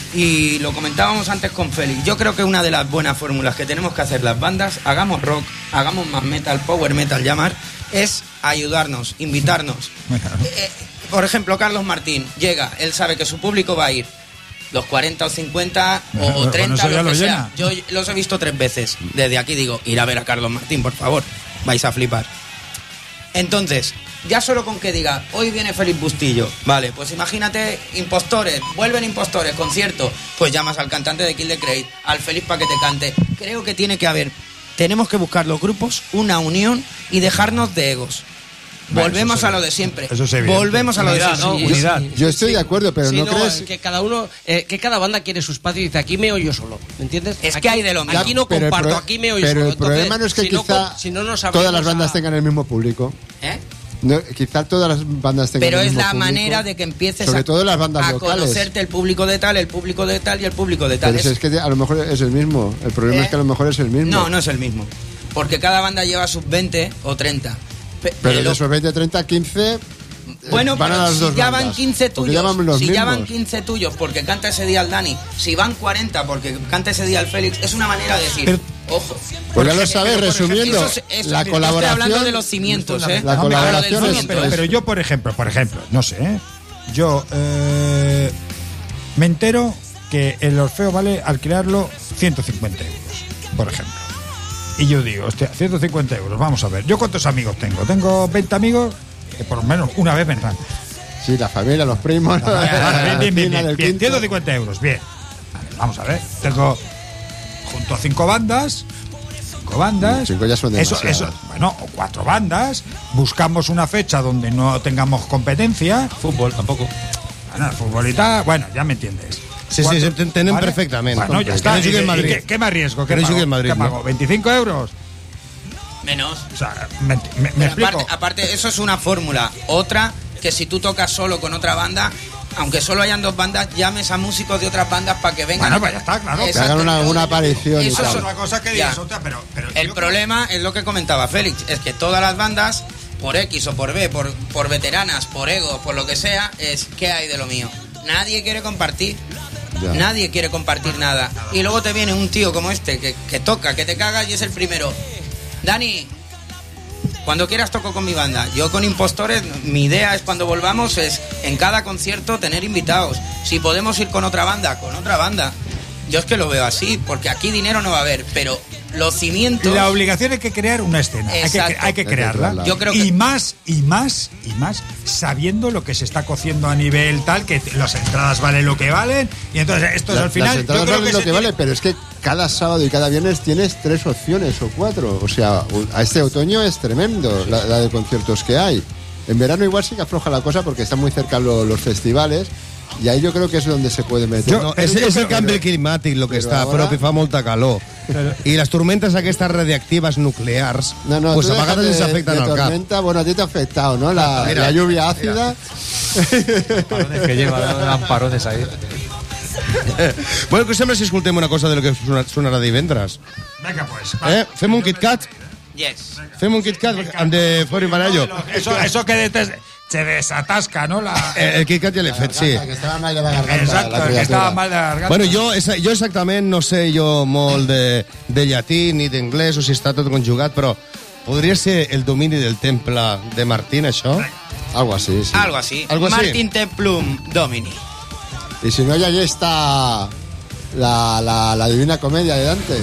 Y lo comentábamos antes con Félix. Yo creo que una de las buenas fórmulas que tenemos que hacer las bandas, hagamos rock, hagamos más metal, power metal, llamar, es ayudarnos, invitarnos. Eh, por ejemplo, Carlos Martín llega, él sabe que su público va a ir los cuarenta o cincuenta o Bueno, con treinta, eso ya lo que lo sea. llena. Yo los he visto tres veces. Desde aquí digo, ir a ver a Carlos Martín, por favor. Vais a flipar. Entonces, ya solo con que diga, hoy viene Félix Bustillo. Vale, pues imagínate, Impostores, vuelven Impostores, concierto. Pues llamas al cantante de Kill the Crate, al Félix para que te cante. Creo que tiene que haber, tenemos que buscar los grupos, una unión y dejarnos de egos. volvemos a lo de siempre. Eso es evidente. Volvemos a lo Unidad, de ¿no? siempre. Unidad. Yo estoy de acuerdo, pero Sí, ¿no, no, crees? que cada uno, eh, que cada banda quiere su espacio y dice, aquí meo yo solo, ¿me entiendes? Es Aquí- que hay de lo mismo. Aquí no Pero el comparto, pro- aquí meo yo pero solo. el problema no es que si no quizá com- si no nos todas las abrimos bandas a- tengan el mismo público. ¿Eh? No, quizá todas las bandas tengan Pero el es mismo la público. manera de que empieces Sobre a, todo las bandas a locales. conocerte el público de tal, el público de tal y el público de tal. Pero si Es- es que a lo mejor es el mismo. El problema ¿Eh? es que a lo mejor es el mismo. No, no es el mismo. Porque cada banda lleva sus veinte o treinta. Pe- Pero eh, de lo- esos veinte, treinta, quince. Bueno, van a pero las si dos ya bandas, van quince porque tuyos, ya van los si ya van mismos. quince tuyos porque canta ese día el Dani, si van cuarenta porque canta ese día el Félix, es una manera de decir, Pero- ojo. Pues ya lo Porque- sabes, pero, por ejemplo, resumiendo, eso es- eso- la yo colaboración- Estoy hablando de los cimientos, ¿eh? La Hablo colaboración del es- cimiento. Pero, pero yo, por ejemplo, por ejemplo, no sé, ¿eh? Yo eh, me entero que el Orfeo vale alquilarlo ciento cincuenta euros, por ejemplo. Y yo digo, hostia, ciento cincuenta euros, vamos a ver. ¿Yo cuántos amigos tengo? Tengo veinte amigos que por lo menos una vez vendrán. Sí, la familia, los primos. Vale, bien, bien, la bien, vecina bien, del bien, quinto. ciento cincuenta euros, bien. Vale, vamos a ver. Tengo junto a cinco bandas. Cinco bandas. Cinco ya son eso, demasiadas. eso, bueno, o cuatro bandas. Buscamos una fecha donde no tengamos competencia. Fútbol, tampoco. Bueno, el fútbol y tal, bueno, ya me entiendes. Sí, sí, Cuatro- sí, te entienden perfectamente. Bueno, ya Que está. no ¿Y juegue qué- en Madrid. y qué, qué me arriesgo? Que ¿Qué no juegue pago? en Madrid, ¿Qué no. pago? ¿veinticinco euros? Menos. O sea, me, me- me Pero explico. aparte, aparte, eso es una fórmula. Otra, que si tú tocas solo con otra banda, aunque solo hayan dos bandas, llames a músicos de otras bandas para que vengan. Bueno, pues ya está, claro. Que Exacto. hagan una, una aparición y Eso tal. es otra cosa que Ya. digas, otra, pero, pero El yo- problema es lo que comentaba Félix, es que todas las bandas, por X o por B, por, por veteranas, por ego, por lo que sea, es ¿qué hay de lo mío? Nadie quiere compartir. Ya. Nadie quiere compartir nada. Y luego te viene un tío como este que, que toca, que te cagas y es el primero. Dani, cuando quieras toco con mi banda. Yo con Impostores, mi idea es cuando volvamos es en cada concierto tener invitados. Si podemos ir con otra banda, con otra banda. Yo es que lo veo así, porque aquí dinero no va a haber, pero los cimientos... La obligación es que crear una escena. Hay que, Exacto. hay que Hay que crearla. crearla. Yo creo y que- más, y más, y más, sabiendo lo que se está cociendo a nivel tal, que las entradas valen lo que valen. Y entonces, esto es La- al final. las yo entradas creo valen lo se que tiene- vale, pero es que cada sábado y cada viernes tienes tres opciones o cuatro. O sea, un- a este otoño es tremendo la, la de conciertos que hay. En verano igual sí que afloja la cosa porque están muy cerca lo- los festivales y ahí yo creo que es donde se puede meter. No, és, Pero yo és el creo- canvi climàtic el que però està, ara- però que fa molta calor. I les tormentes aquestes radiactives nuclears, No, no, pues tú a vegades déjate ens de- afecten de al cap. tormenta, bueno, a ti te ha afectado, ¿no? La, Mira, la lluvia ácida. Que lleva amparones ahí. Bueno, què us sembla si escoltem una cosa de lo que sonarà, sonarà divendres? Venga, pues. va. Eh? Fem un Kit Kat? Yes. Fem un Kit Kat amb de Flori Barallo? Eso, eso que des- se desatasca, ¿no? La, Eh, el Kit Kat ja l'he fet, sí. Que estaba mal de la garganta. exacto, la que criatura. estaba mal de la garganta. Bueno, jo, esa- jo exactament no sé jo molt de, de llatí ni d'anglès o si està tot conjugat, però podria ser el domini del temple de Martín, això? Algo así, sí. Algo así. Algo así. Martin Templum Domini. Y si no, ya allí está la, la, la Divina Comedia de Dante.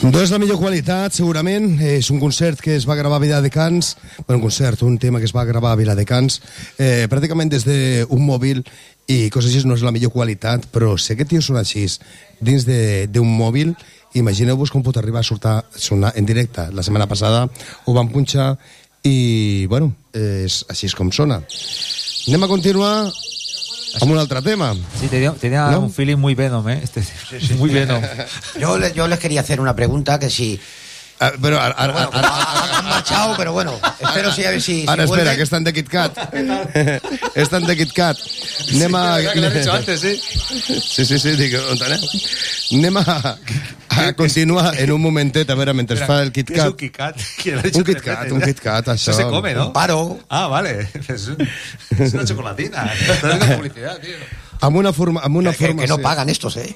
No és la millor qualitat, segurament. És un concert que es va gravar a Viladecans. Bueno, un concert, un tema que es va gravar a Viladecans. Eh, pràcticament des d'un mòbil i coses així no és la millor qualitat, però si aquest tio sona així dins d'un mòbil, imagineu-vos com pot arribar a sortir, sonar en directe. La setmana passada ho van punxar i, bueno, és així com sona. Anem a continuar amb un altre tema. Sí, tenía, tenía ¿no? un feeling muy Venom, ¿eh? Este, sí, sí. Muy Venom. Yo, le, yo les quería hacer una pregunta que si... Ah, pero ahora, pero bueno, ahora, ahora, han marchado, pero bueno, espero si a ver si, ahora si espera, vuelven. que están de Kit Kat. Están de Kit Kat. Anem a... Sí, que lo he dicho antes, sí. Sí, sí, sí, dic, on aneu? Anem a, a continuar en un momentet, a veure, mentre es fa el Kit ¿Qué es Kat. un Kit Kat? ¿Quién lo ha dicho Un Kit tres Kat, veces? un Kit Kat, això. Eso se come, ¿no? Un paro. Ah, vale. Es, un, es una chocolatina. Estás haciendo publicidad, tío. Amb una forma... Amb una que, forma que no pagan estos, eh?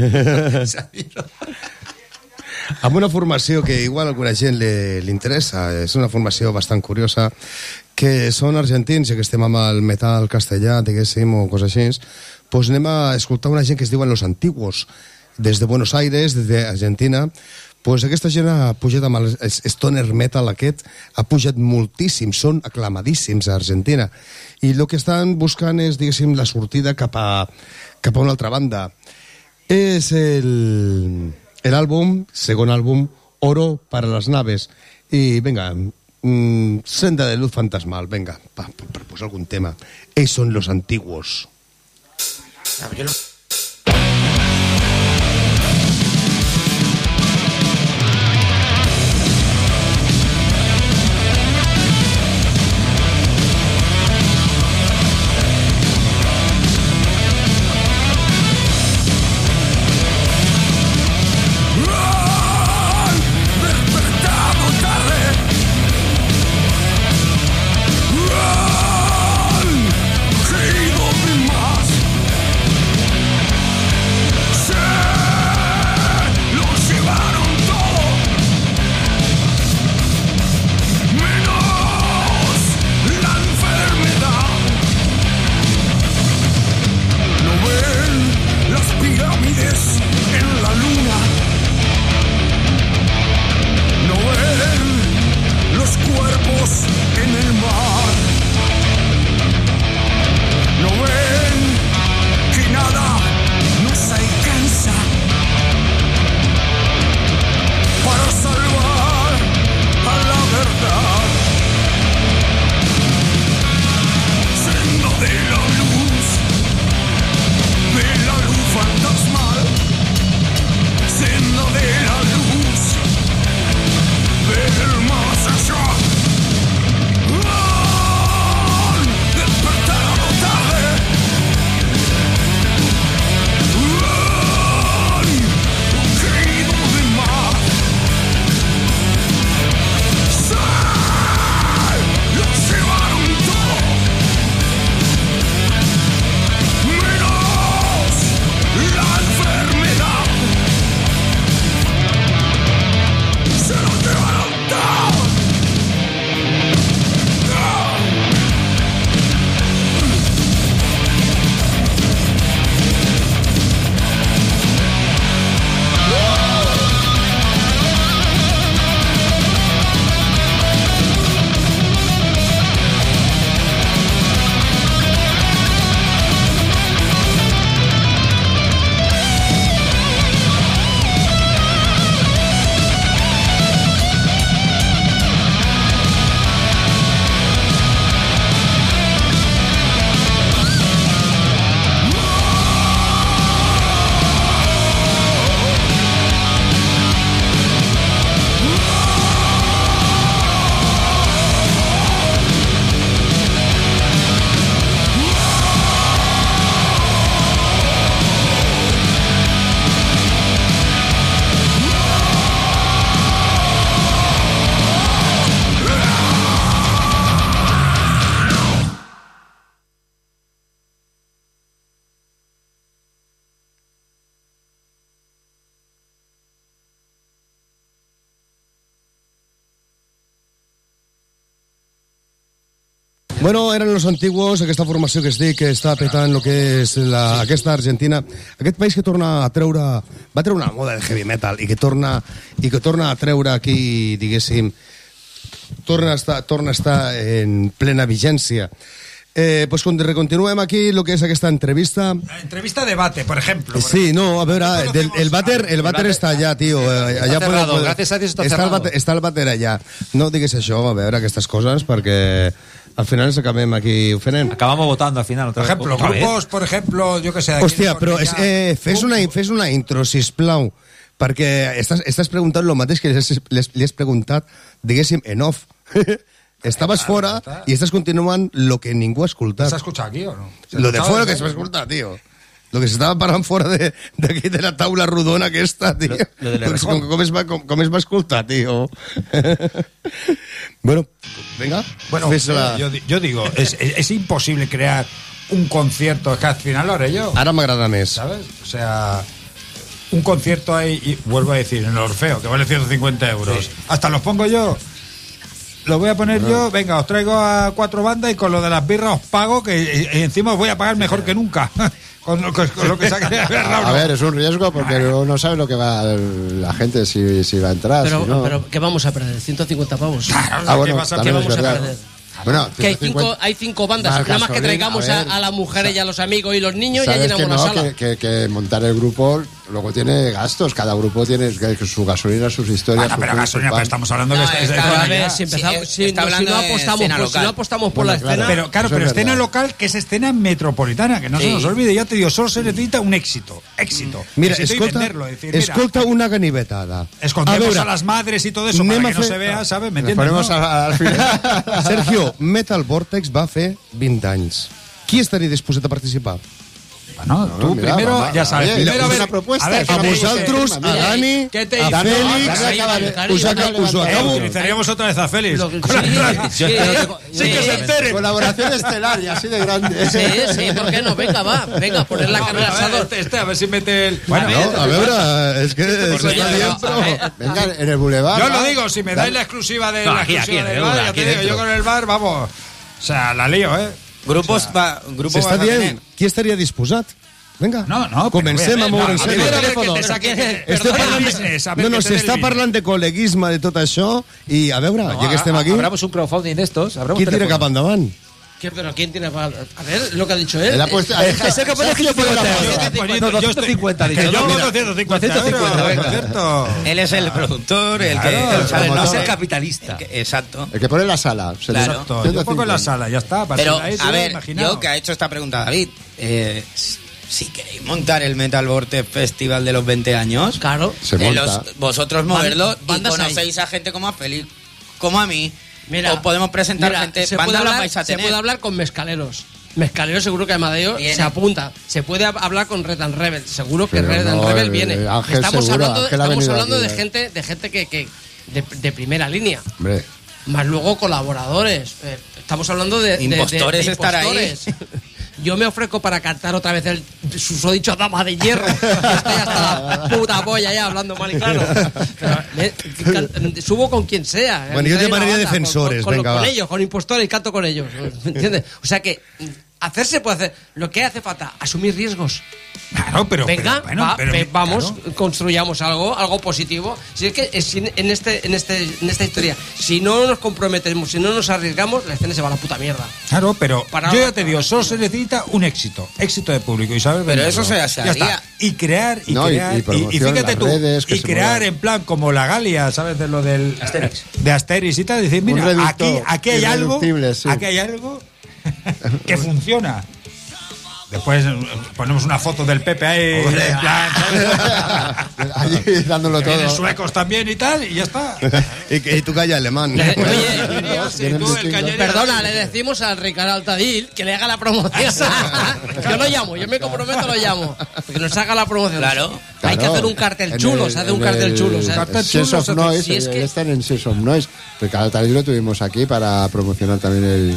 amb una formació que igual a alguna gent li, li interessa, és una formació bastant curiosa, que són argentins, ja que estem amb el metal castellà, diguéssim, o coses així, doncs anem a escoltar una gent que es diuen Los Antiguos, des de Buenos Aires, des d'Argentina. Pues aquesta gent ha pujat amb el stoner metal aquest, ha pujat moltíssim, són aclamadíssims a Argentina. I el que estan buscant és, diguéssim, la sortida cap a, cap a una altra banda. És el... l'àlbum, segon àlbum, Oro para las naves. I, venga, mmm, Senda de luz fantasmal, venga, pa, pa, per posar algun tema. Ells són Los Antiguos. A ver, yo no... Más Bueno, eren los antiguos, aquesta formació que es dic, que està petant el que és la, aquesta Argentina, aquest país que torna a treure, va treure una moda de heavy metal i que torna, i que torna a treure aquí, diguéssim, torna a estar, torna a estar en plena vigència. Eh, pues continuem aquí lo que és aquesta entrevista. La entrevista debate, por ejemplo. Por sí, ejemplo. no, a veure, del, el váter, el váter està allà, tio. Eh, allà está cerrado, puede, gracias a Dios está, està cerrado. El váter, està el váter allà. No digues això, a veure, aquestes coses, perquè al final ens acabem aquí ofenent. Acabamos votando al final. Por ejemplo, grupos, por ejemplo, yo que sé... Hòstia, però es, eh, fes, una, fes una intro, sisplau, perquè estàs, estàs preguntant el mateix que les, les, li has preguntat, diguéssim, en off. Estaves fora i estàs continuant lo que ningú ha escoltat. ¿Se ha escuchado aquí o no? Lo de fora que se va escoltar, tío. Lo que s'estava parlant fora de, d'aquí de la taula rodona aquesta, tío. Lo, lo de pues, com, com, es va, com, com es va escoltar, tío. Bueno, venga. Bueno, la... yo, yo digo, es, es, es imposible crear un concierto, que al final lo haré yo. Ara m'agrada més. ¿Sabes? O sea... Un concierto ahí, y vuelvo a decir, en el Orfeo, que vale ciento cincuenta euros. Sí. Hasta los pongo yo. Lo voy a poner no. yo, venga, os traigo a cuatro bandas y con lo de las birras os pago, que y, y encima os voy a pagar mejor que nunca. con, lo, con, con lo que saque de birra. A ver, es un riesgo porque no, no sabe lo que va la gente, si, si va a entrar. Pero, si no. pero ¿qué vamos a perder? ciento cincuenta pavos. Claro, ah, bueno, ¿qué, ¿qué vamos a perder? Bueno, que hay cinco, hay cinco bandas, nada gasolina, más que traigamos a, a, a las mujeres y a los amigos y los niños y ya llenamos que no, la sala. Que, que, que montar el grupo luego tiene gastos, cada grupo tiene su gasolina, sus historias. Bueno, su pero club, gasolina, pero estamos hablando no, de este, está, a ver, si empezamos, sí, si, no, si no apostamos, por, si no apostamos por bueno, la escena. Pero claro, pero escena verdad. Local que es escena metropolitana, que no sí. se nos olvide, ya te digo, solo se necesita un éxito, éxito. Mira, éxito escolta, venderlo, decir, escolta mira, una ganivetada. Escondemos a, veure, a las madres y todo eso para que no se vea, ¿sabes? ¿Me entiendes? Ponemos al final. Sergio, Metal Vortex va fer vint anys. Qui estaria disposat a participar? Bueno, no, tú mira, primero, va, va, ya sabes, oye, primero a ver, una propuesta, a, ver, a vosaltres, a Dani, a Félix, us acabo... Utilizaríamos otra vez a Félix. Lo, sí, sí, sí, que se entere. Colaboración estelar y así de grande. Sí, sí, ¿por qué no? Venga, va, venga, poner la carne al asador. Este, este, a ver si mete el... Bueno, no, a ver, es que... Venga, en el boulevard. Yo lo digo, si me dais la exclusiva de la exclusiva del bar, ya te digo, yo con el bar, vamos... O sea, la lío, ¿eh? Grupos, o sea, va, grupos s'està dient, qui estaria disposat? Vinga, no, no, comencem a moure en sèrio. No, no, s'està parlant de col·leguisme de tot això i, a veure, no, ja que estem aquí... Abramos un crowdfunding d'estos. Qui tira cap endavant? ¿Qué, pero quién tiene para... A ver, lo que ha dicho él. Él ha puesto... Eh, es el que pone que yo puedo No, doscientos cincuenta ha dicho. Yo doscientos cincuenta, venga. Él es el productor, el que... No es el capitalista. Exacto. El que pone la sala. Claro. Yo pongo en la sala, ya está. Pero, a ver, yo que ha hecho esta pregunta, David, eh... si queréis montar el Metal Vortex Festival de los veinte años, claro, se monta. Los, vosotros moverlo y conocéis ahí a gente como a Félix, como a mí. Mira, os podemos presentar mira, gente, se puede, hablar, vais a tener. se puede hablar con mezcaleros. Mezcalero seguro que Amadeo viene. Se apunta. Se puede hablar con Red and Rebel. Seguro que Pero Red no, and Rebel el, viene. El estamos seguro, hablando, estamos hablando aquí, de gente, de gente que, que de, de primera línea. Hombre. Más luego colaboradores. Eh, estamos hablando de, de impostores, de, de estar impostores. Ahí. Yo me ofrezco para cantar otra vez el susodicho Dama de Hierro. Estoy hasta la puta polla ya hablando mal y claro. Pero, me, can, subo con quien sea. Bueno, yo te llamaría defensores. Con, con, venga, con, va. con ellos, con impostores y canto con ellos. ¿Me entiendes? O sea que hacerse puede hacer. Lo que hace falta, asumir riesgos. Claro, pero... Venga, pero, bueno, va, pero, ve, vamos, claro. construyamos algo, algo positivo. Si es que es, en, este, en, este, en esta historia, si no nos comprometemos, si no nos arriesgamos, la escena se va a la puta mierda. Claro, pero Para yo ya te digo, solo se necesita un éxito, éxito de público, y sabes pero venderlo. eso se hace. Ya está. Y crear, y no, crear, y, y, y, y fíjate tú, redes, y crear en plan como la Galia, ¿sabes? De lo del... Asterix. De Asterix y tal, decir, mira, aquí, aquí hay algo, sí. aquí hay algo que funciona. Después ponemos una foto del Pepe ahí, en plan, ¿sabes? Allí dándolo todo. Vienen suecos también y tal, y ya está. y, que, y tú calla alemán. Le, oye, sí, tú, el perdona, le decimos al Ricardo Altadil que le haga la promoción. Yo lo llamo, yo me comprometo, lo llamo. Que nos haga la promoción. Claro. Hay claro. que hacer un cartel chulo, el, se hace un cartel chulo. Sense of Noise, si es que... están en Sense of Noise. Ricardo Altadil lo tuvimos aquí para promocionar también el...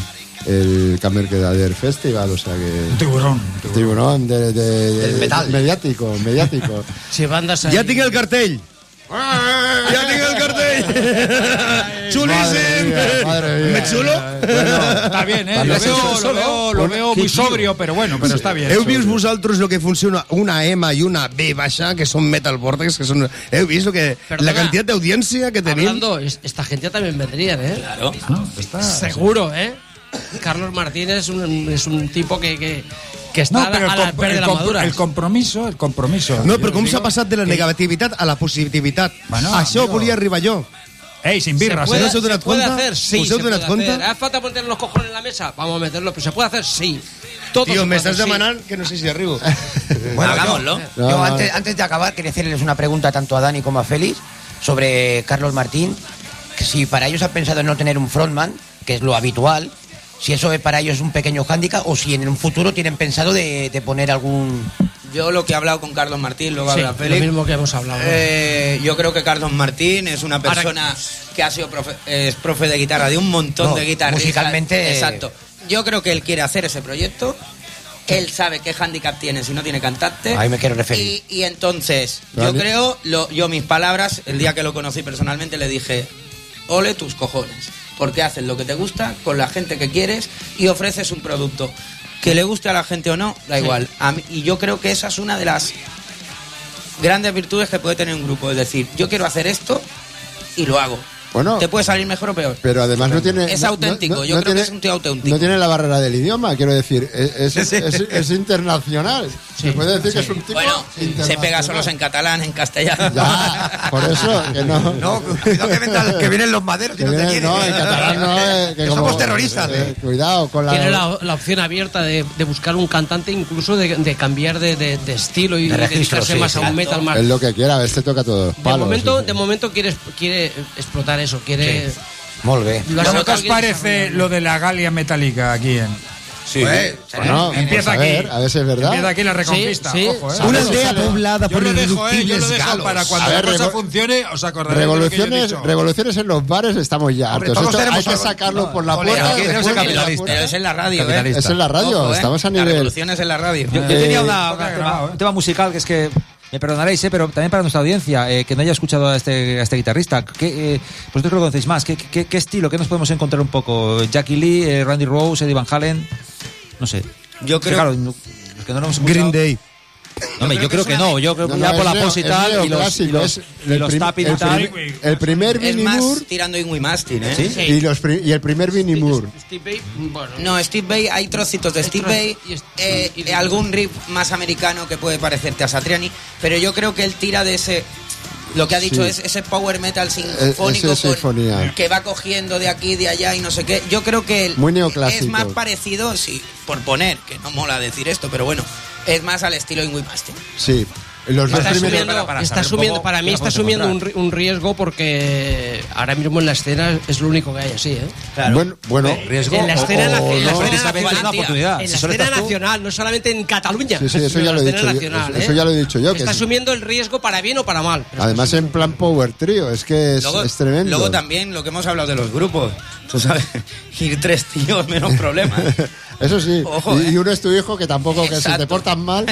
el Kammerkedader Festival, o sea que... Tiburón. Tiburón, tiburón de, de, de, el metal. Mediático, mediático. Si bandas ahí. Ja tinc el cartell! Ja tinc el cartell! ¡Chulísimo! ¿Me chulo? Bueno, está bien, ¿eh? Lo veo, lo veo, lo veo muy sobrio, pero bueno, pero está bien. Heu vist vosaltres lo que funciona una M y una B baixa, que son Metal Vortex, que son... Heu vist lo que... Perdona, la cantidad de audiencia que tenim? Hablando, es- esta gente también vendrían, ¿eh? Claro. No, está- Seguro, ¿eh? Carlos Martínez es un, es un tipo que, que, que está No, pero a el, la comp- verde de el la comp- madura. el compromiso, el compromiso. No, Yo però com digo s'ha passat de la que- negativitat a la positivitat? Bueno, Això amigo. volia arribar jo. Ey, sin ¿Se birras, puede, ¿no se se te das puede cuenta? hacer? Sí, ¿Os se heu puede donat cuenta? hacer. ¿Hace falta poner los cojones en la mesa? Vamos a meterlo, pero ¿se puede hacer? Sí. Todo Tío, se me puede estás hacer, sí. demanant que no sé si arribo. Bueno, Hagámoslo. Yo, No, yo no. antes, antes de acabar, quería hacerles una pregunta tanto a Dani como a Félix sobre Carlos Martín. Que si para ellos han pensado en no tener un frontman, que es lo habitual, si eso es para ellos un pequeño hándicap o si en un futuro tienen pensado de, de poner algún... Yo lo que he hablado con Carlos Martín, luego Sí, habla lo Félix. mismo que hemos hablado. ¿no? Eh, yo creo que Carlos Martín es una Ahora- persona que ha sido profe, es profe de guitarra de un montón No, de guitarristas. musicalmente- Exacto. Yo creo que él quiere hacer ese proyecto. Él sabe qué handicap tiene si no tiene cantante. Ahí me quiero referir. Y, y entonces, Vale. yo creo, lo, yo mis palabras, el día que lo conocí personalmente, le dije, ole tus cojones. Porque haces lo que te gusta, con la gente que quieres y ofreces un producto. Que le guste a la gente o no, da igual. A mí- y yo creo que esa es una de las grandes virtudes que puede tener un grupo. Es decir, yo quiero hacer esto y lo hago. Bueno, Te puede salir mejor o peor. pero además no tiene... Es no- auténtico, no- yo no creo que tiene- es un tío auténtico. No tiene la barrera del idioma, quiero decir, es, es, es- es internacional. Se puede decir que es un tipo Bueno, se internacional. pega solos en catalán, en castellano. Ya, por eso, que no... No, cuidado que, vengan- que vienen los maderos y Que no te viene- quieren. no, en catalán no, eh, que Que como- somos terroristas. eh, eh. cuidado con la... Tiene la, la opción abierta de, de buscar un cantante, incluso de, de cambiar de, de- de estilo y De de registro, dedicarse sí, más a un exacto. metal más. Es lo que quiera, este toca todo. De palos, momento, sí. de momento quiere, quiere explotar eso, quiere... Molt bé. Lo has ¿Cómo sacado os bien parece desarrollado. lo de la Galia metálica aquí en...? Sí. Pues, Bueno, Empieza pues a aquí. ver, a ver si es verdad. Empieza aquí la reconquista. Sí, sí. Ojo, ¿eh? Una Eso aldea sale. poblada Yo por lo dejo, ¿eh? Yo lo irreductibles dejo galos. para cuando A ver, la cosa revo- funcione, os acordaréis de lo que yo he Revoluciones, dicho. revoluciones en los bares estamos ya Hombre, hartos. todos Esto hay tenemos que algo. sacarlo por la Ole, puerta. aquí no se después de la capitalista. puerta. Pero es en la radio, ¿eh? Capitalista. Es en la radio, Ojo, ¿eh? estamos a La nivel... revolución es en la radio. Yo, yo Eh, tenía una- poca una tema- grabado, ¿eh? un tema musical que es que me perdonaréis, eh, pero también para nuestra audiencia eh, que no haya escuchado a este, a este guitarrista. ¿Qué, eh, vosotros que lo conocéis más? ¿Qué, qué, qué estilo? ¿Qué nos podemos encontrar un poco? Jackie Lee, eh, Randy Rose, Eddie Van Halen. No sé. Yo Es que, creo- claro, no- es que no lo hemos escuchado. Green Day. No, hombre, yo creo que no. Yo creo que No, ya no, por es la neo- pos y es tal y los, y neoclásico, los, es y el los prim- tapping y el tal. prim- el primer Es Vinnie más Moore tirando Ingui Mastin, ¿eh? ¿Sí? y, los pri- y el primer Vinnie Moore. Steve Vai, bueno, No, Steve Vai, hay trocitos de Hay Steve tro- Vai, y es- eh, y- y- algún riff más americano que puede parecerte a Satriani, pero yo creo que él tira de ese... Lo que ha dicho Sí. es ese power metal sinfónico esa con- sinfonía. que va cogiendo de aquí, de allá y no sé qué. Yo creo que él Muy neoclásico. es más parecido, sí, por poner, que no mola decir esto, pero bueno, es más al estilo Ingui Mastin. Sí. Los dos está primeros... asumiendo, para- para está saber un asumiendo- poco para qué mí nos está podemos asumiendo un, encontrar. ri- un riesgo porque ahora mismo en la escena es lo único que hay así, ¿eh? Bueno, bueno, Riesgo En la o- escena, o- na- o en la no, escena precisamente es una nacional, oportunidad. en Si la solo escena estás tú- nacional, no solamente en Cataluña. Sí, sí, eso sino ya en lo he la dicho escena yo, nacional, eso ¿eh? ya lo he dicho yo, que Está sí. asumiendo el riesgo para bien o para mal. pero además está en plan Power Trio, es que es, Luego, es tremendo. luego también lo que hemos hablado de los grupos, tú sabes, ir tres tíos menos problemas. Eso sí. Ojo, y, ¿eh? y uno es tu hijo que tampoco, que si Exacto. te portas mal.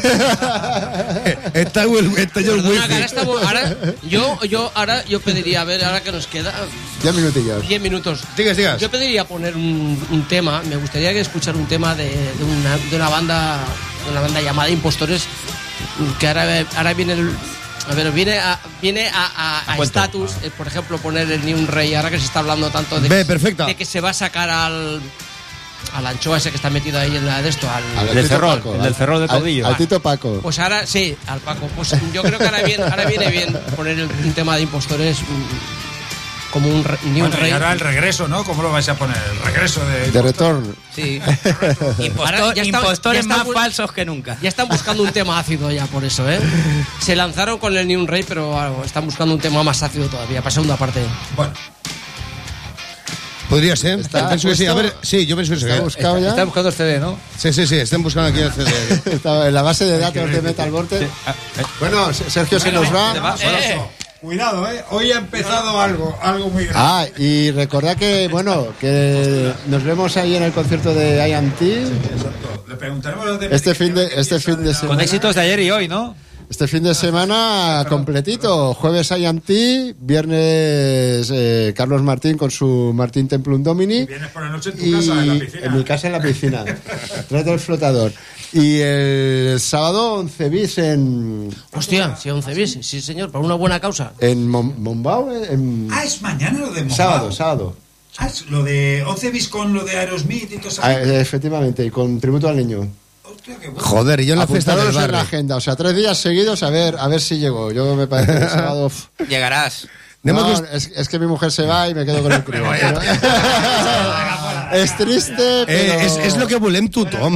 Está el, está yo el Perdona, que ahora wifi. estamos, ahora, yo, yo, ahora, yo pediría, a ver, ahora que nos queda Diez minutillos. diez minutos. Digas, digas. Yo pediría poner un, un tema, me gustaría que escuchar un tema de, de una, de una banda, de una banda llamada Impostores, que ahora, ahora viene el, a ver, viene a, viene a, a, a cuento. estatus, eh, por ejemplo, poner el Ni un Rey, ahora que se está hablando tanto de, Ve, que, perfecta. de que se va a sacar al al anchoa ese que está metido ahí en la de esto, al, Al El del Tito Ferrol, Paco, el del al- Ferrol del al- Caudillo. Al Tito Paco. pues ahora sí, al Paco. Pues yo creo que ahora, viene, ahora viene bien poner el- un tema de Impostores mm, como un re- Ni un Bueno, y Rey. ahora el regreso, ¿no? ¿Cómo lo vais a poner? El regreso de... De retorno. Sí. Ahora Impostor- ya está- impostores ya está más bu- falsos que nunca. Ya están buscando un tema ácido ya por eso, ¿eh? Se lanzaron con el Ni un Rey, pero ah, están buscando un tema más ácido todavía, para segunda parte. Bueno, Podria ser. Està Jo penso que sí. A puesto? ver, sí, yo pienso que sí. ¿Está buscado Está ya? buscando el C D, ¿no? Sí, sí, sí, están buscando aquí el C D. Estaba en la base de datos de Metal Vortex. Bueno, Sergio se nos ¿Te va. va? eh, cuidado, ¿eh? Hoy ha empezado algo, algo muy grande. Ah, y recordad que, bueno, que nos vemos ahí en el concierto de I M T Exacto. Le preguntaremos a los de este fin de, este fin de Con semana. éxitos de ayer y hoy, ¿no? Este fin de semana completito. Jueves I M T, viernes eh, Carlos Martín con su Martín Templum Domini. Y vienes por la noche en tu casa, en la piscina. En mi casa en la piscina. Tráete el flotador. Y el sábado once bis en... Hostia, sí, once bis, sí señor, por una buena causa. En Mon Mombau. En... Ah, es mañana lo de Mombau. Sábado, sábado. Ah, es lo de once bis con lo de Aerosmith y todo eso. Ah, efectivamente, y con tributo al niño. Hostia, qué bueno. Joder, y yo en la fiesta del Apuntaros en la barrio. agenda, o sea, tres días seguidos, a ver, a ver si llego. Yo me parece que el sábado... uf. Llegarás. No, es, es que mi mujer se va y me quedo con el crío. Pero- es triste, pero... Eh, és, és lo que volem tothom.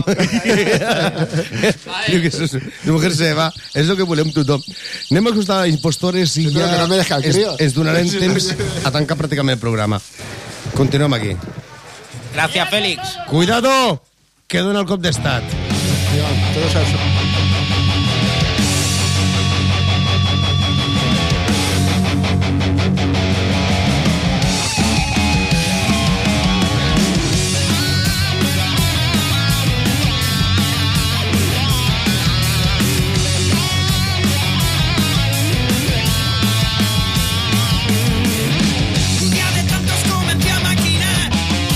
Diu que és- la mujer se va. És lo que volem tothom. Anem a escoltar Impostores i Espero ja que no me deja el es, crío. es donarem temps a tancar pràcticament el programa. Continuem aquí. Gracias, Félix. Cuidado, que dona el cop d'estat. Todos al sol. Un día de tantos comencé a maquinar.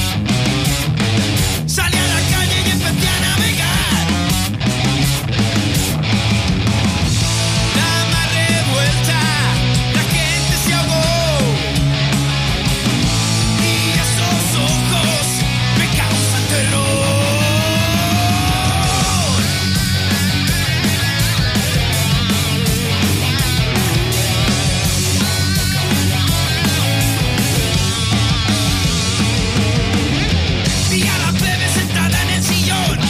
Salí a la calle y empecé a navegar. La mar revuelta, la gente se ahogó. Y esos ojos me causan terror. Vi a la plebe sentada en el sillón.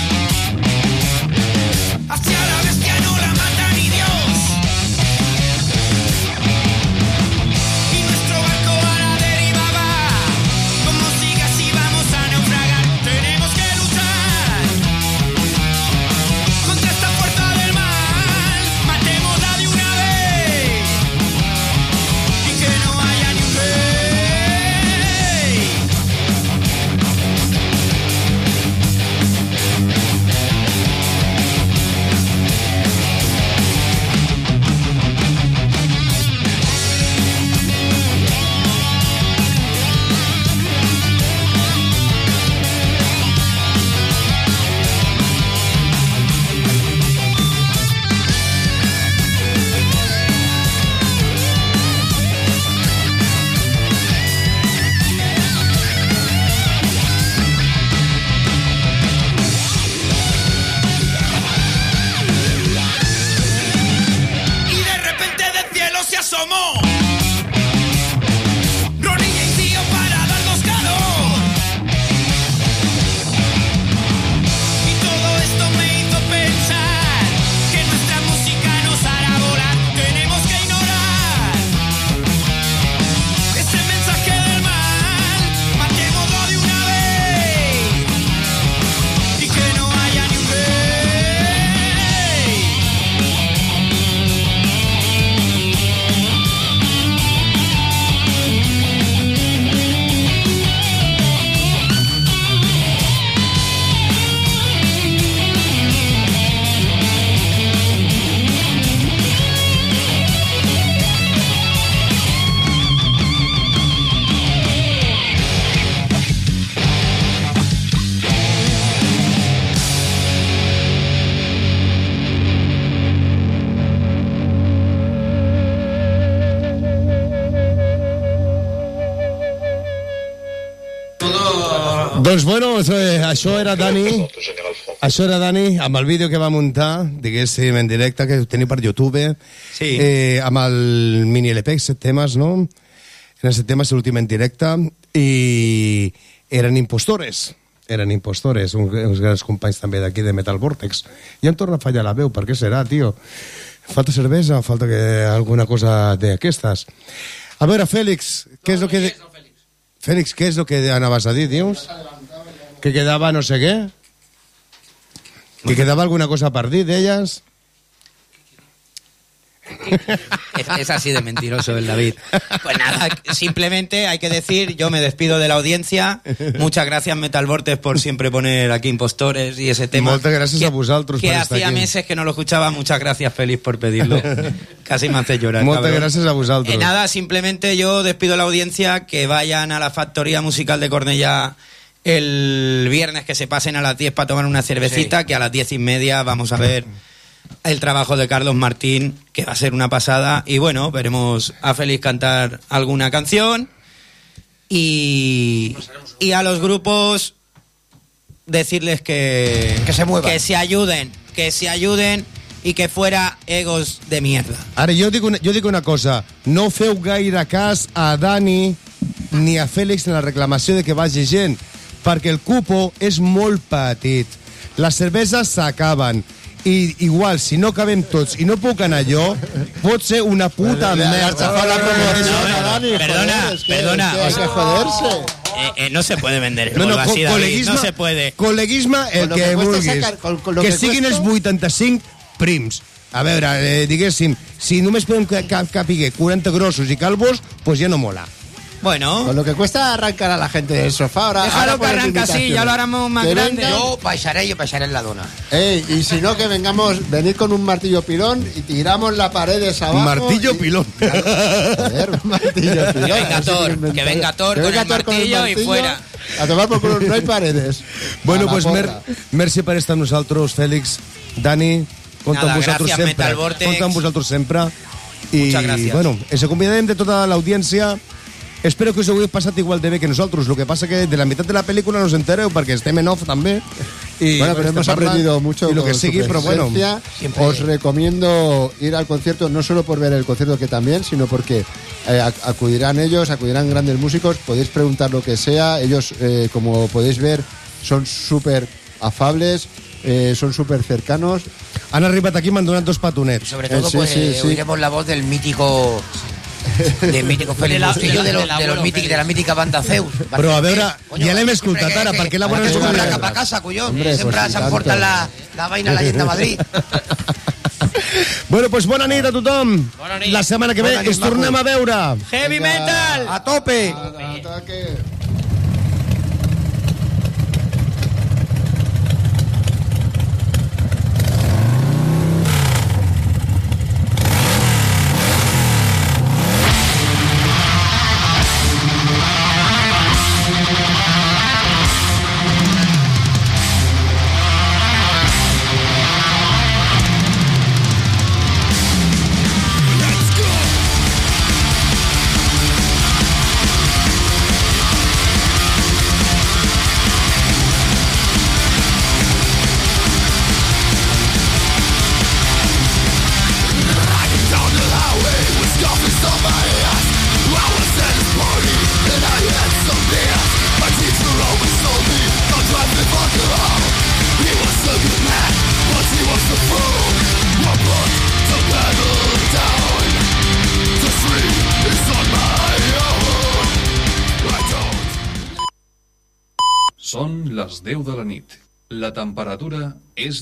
Hacia la bestia no la mata ni Dios. Y nuestro barco a la deriva va. Como siga así vamos a naufragar. Tenemos que luchar contra esta fuerza del mal. Matémosla de una vez. Y que no haya ni un rey. Y de repente del cielo se asomó Ronilla y tío para darnos calor. Y todo esto me hizo pensar que nuestra música nos hará volar. Tenemos que ignorar ese mensaje del mal. Matémoslo de una vez y que no haya ni un rey. Doncs bueno, eh, això era Dani, això era Dani, amb el vídeo que va muntar, diguéssim, en directe, que teniu per YouTube, Sí. eh, amb el mini L P, set temes, no? Eren set temes, l'últim en directe, i eren impostores, eren impostores, uns, uns grans companys també d'aquí de Metal Vortex. I em torna a fallar la veu, per què serà, tio? Falta cervesa, falta que alguna cosa d'aquestes. A veure, Fèlix, què és el que... De... Fèlix, què és el que anaves a dir, dius? Que quedava no sé què? Que quedava alguna cosa per dir d'elles? Es, es así de mentiroso el David. Pues nada, simplemente hay que decir, yo me despido de la audiencia. Muchas gracias, Metal Vortex, por siempre poner aquí impostores y ese tema. Moltes gràcies que, a vosaltres que per estar hacía aquí. meses que no lo escuchaba. Muchas gracias, Félix, por pedirlo. Casi me hace llorar. Moltes cabrón. gràcies a vosaltres. Eh, nada, simplemente yo despido a la audiencia, que vayan a la Factoría Musical de Cornellá el viernes, que se pasen a las diez para tomar una cervecita, sí. Que a las diez y media vamos a ver el trabajo de Carlos Martín, que va a ser una pasada. Y bueno, veremos a Félix cantar alguna canción. Y, y a los grupos decirles que, que se muevan, que se ayuden, que se ayuden i que fuera egos de mierda. Ara, jo dic, una, jo dic una cosa. No feu gaire cas a Dani ni a Fèlix en la reclamació de que vagi gent, perquè el cupo és molt petit. Les cerveses s'acaben. I igual, si no cabem tots i no puc anar jo, pot ser una puta merda. Perdona, perdona. Hay que joderse. Eh, eh, no se puede vender el No, no, Volvo así, co- David, col·leguisme- no se puede. Col·leguisme el Con lo que, que cuesta vulguis. sacar- con- con lo que que siguin cuesta- els vuitanta-cinc prims. A veure, eh, diguéssim, si només podem ca- ca- capiguer quaranta grossos i calvos, pues ja no mola. Bueno. Con lo que cuesta arrancar a la gente del sofá ahora. Déjalo ahora que ponen arranca así, limitaciones. ya lo haremos más Que grande. vengan- Yo baixaré, yo baixaré en la dona. Ey, y si no, que vengamos, venid con un martillo pilón y tiramos la paredes abajo. Martillo y- pilón. Joder, un martillo pilón. Que venga Así Thor, inventario. que venga Thor Que con venga el Thor martillo y fuera. A tomar por culo, no hay paredes. Bueno, A la pues mer porra. merci per estar amb nosaltres, Fèlix, Dani, compta Nada, amb vosaltres gràcies, sempre. Metal Vortex. Compta amb vosaltres sempre. I, Muchas gracias. bueno, ens acomiadem de tota l'audiència. Espero que us ho hagueu passat igual de bé que nosaltres. Lo que passa que de la meitat de la pel·lícula no us entereu perquè estem en off també. Y, Bueno, pero hemos parlant, aprendido mucho y lo que con sigui, su pero bueno. presencia. Siempre- Os recomiendo ir al concierto, no solo por ver el concierto que también, sino porque eh, ac- acudirán ellos, acudirán grandes músicos, podéis preguntar lo que sea. Ellos, eh, como podéis ver, son súper afables, eh, son súper cercanos. Han arribat aquí i m'han donat dos petonets. Sobre todo, Eh, sí, pues sí, eh, sí. oiremos la voz del mítico del mítico Félix De la- Bustillo, de de, la- los- del de, los abuelo mític, Félix. de la mítica banda Zeus. Però a veure, Coño, ja l'hem siempre escoltat que- ara, que- per què la que volen se compra escoltar? cap a casa, collons. Hombre, Sempre pues, y s'emporten tanto. la, la vaina la gent de Madrid. Bueno, pues bona nit a tothom. Bona nit. La setmana que ve Bona nit, ens tornem a veure. Heavy metal. A tope. Ataque. Són les deu de la nit. La temperatura és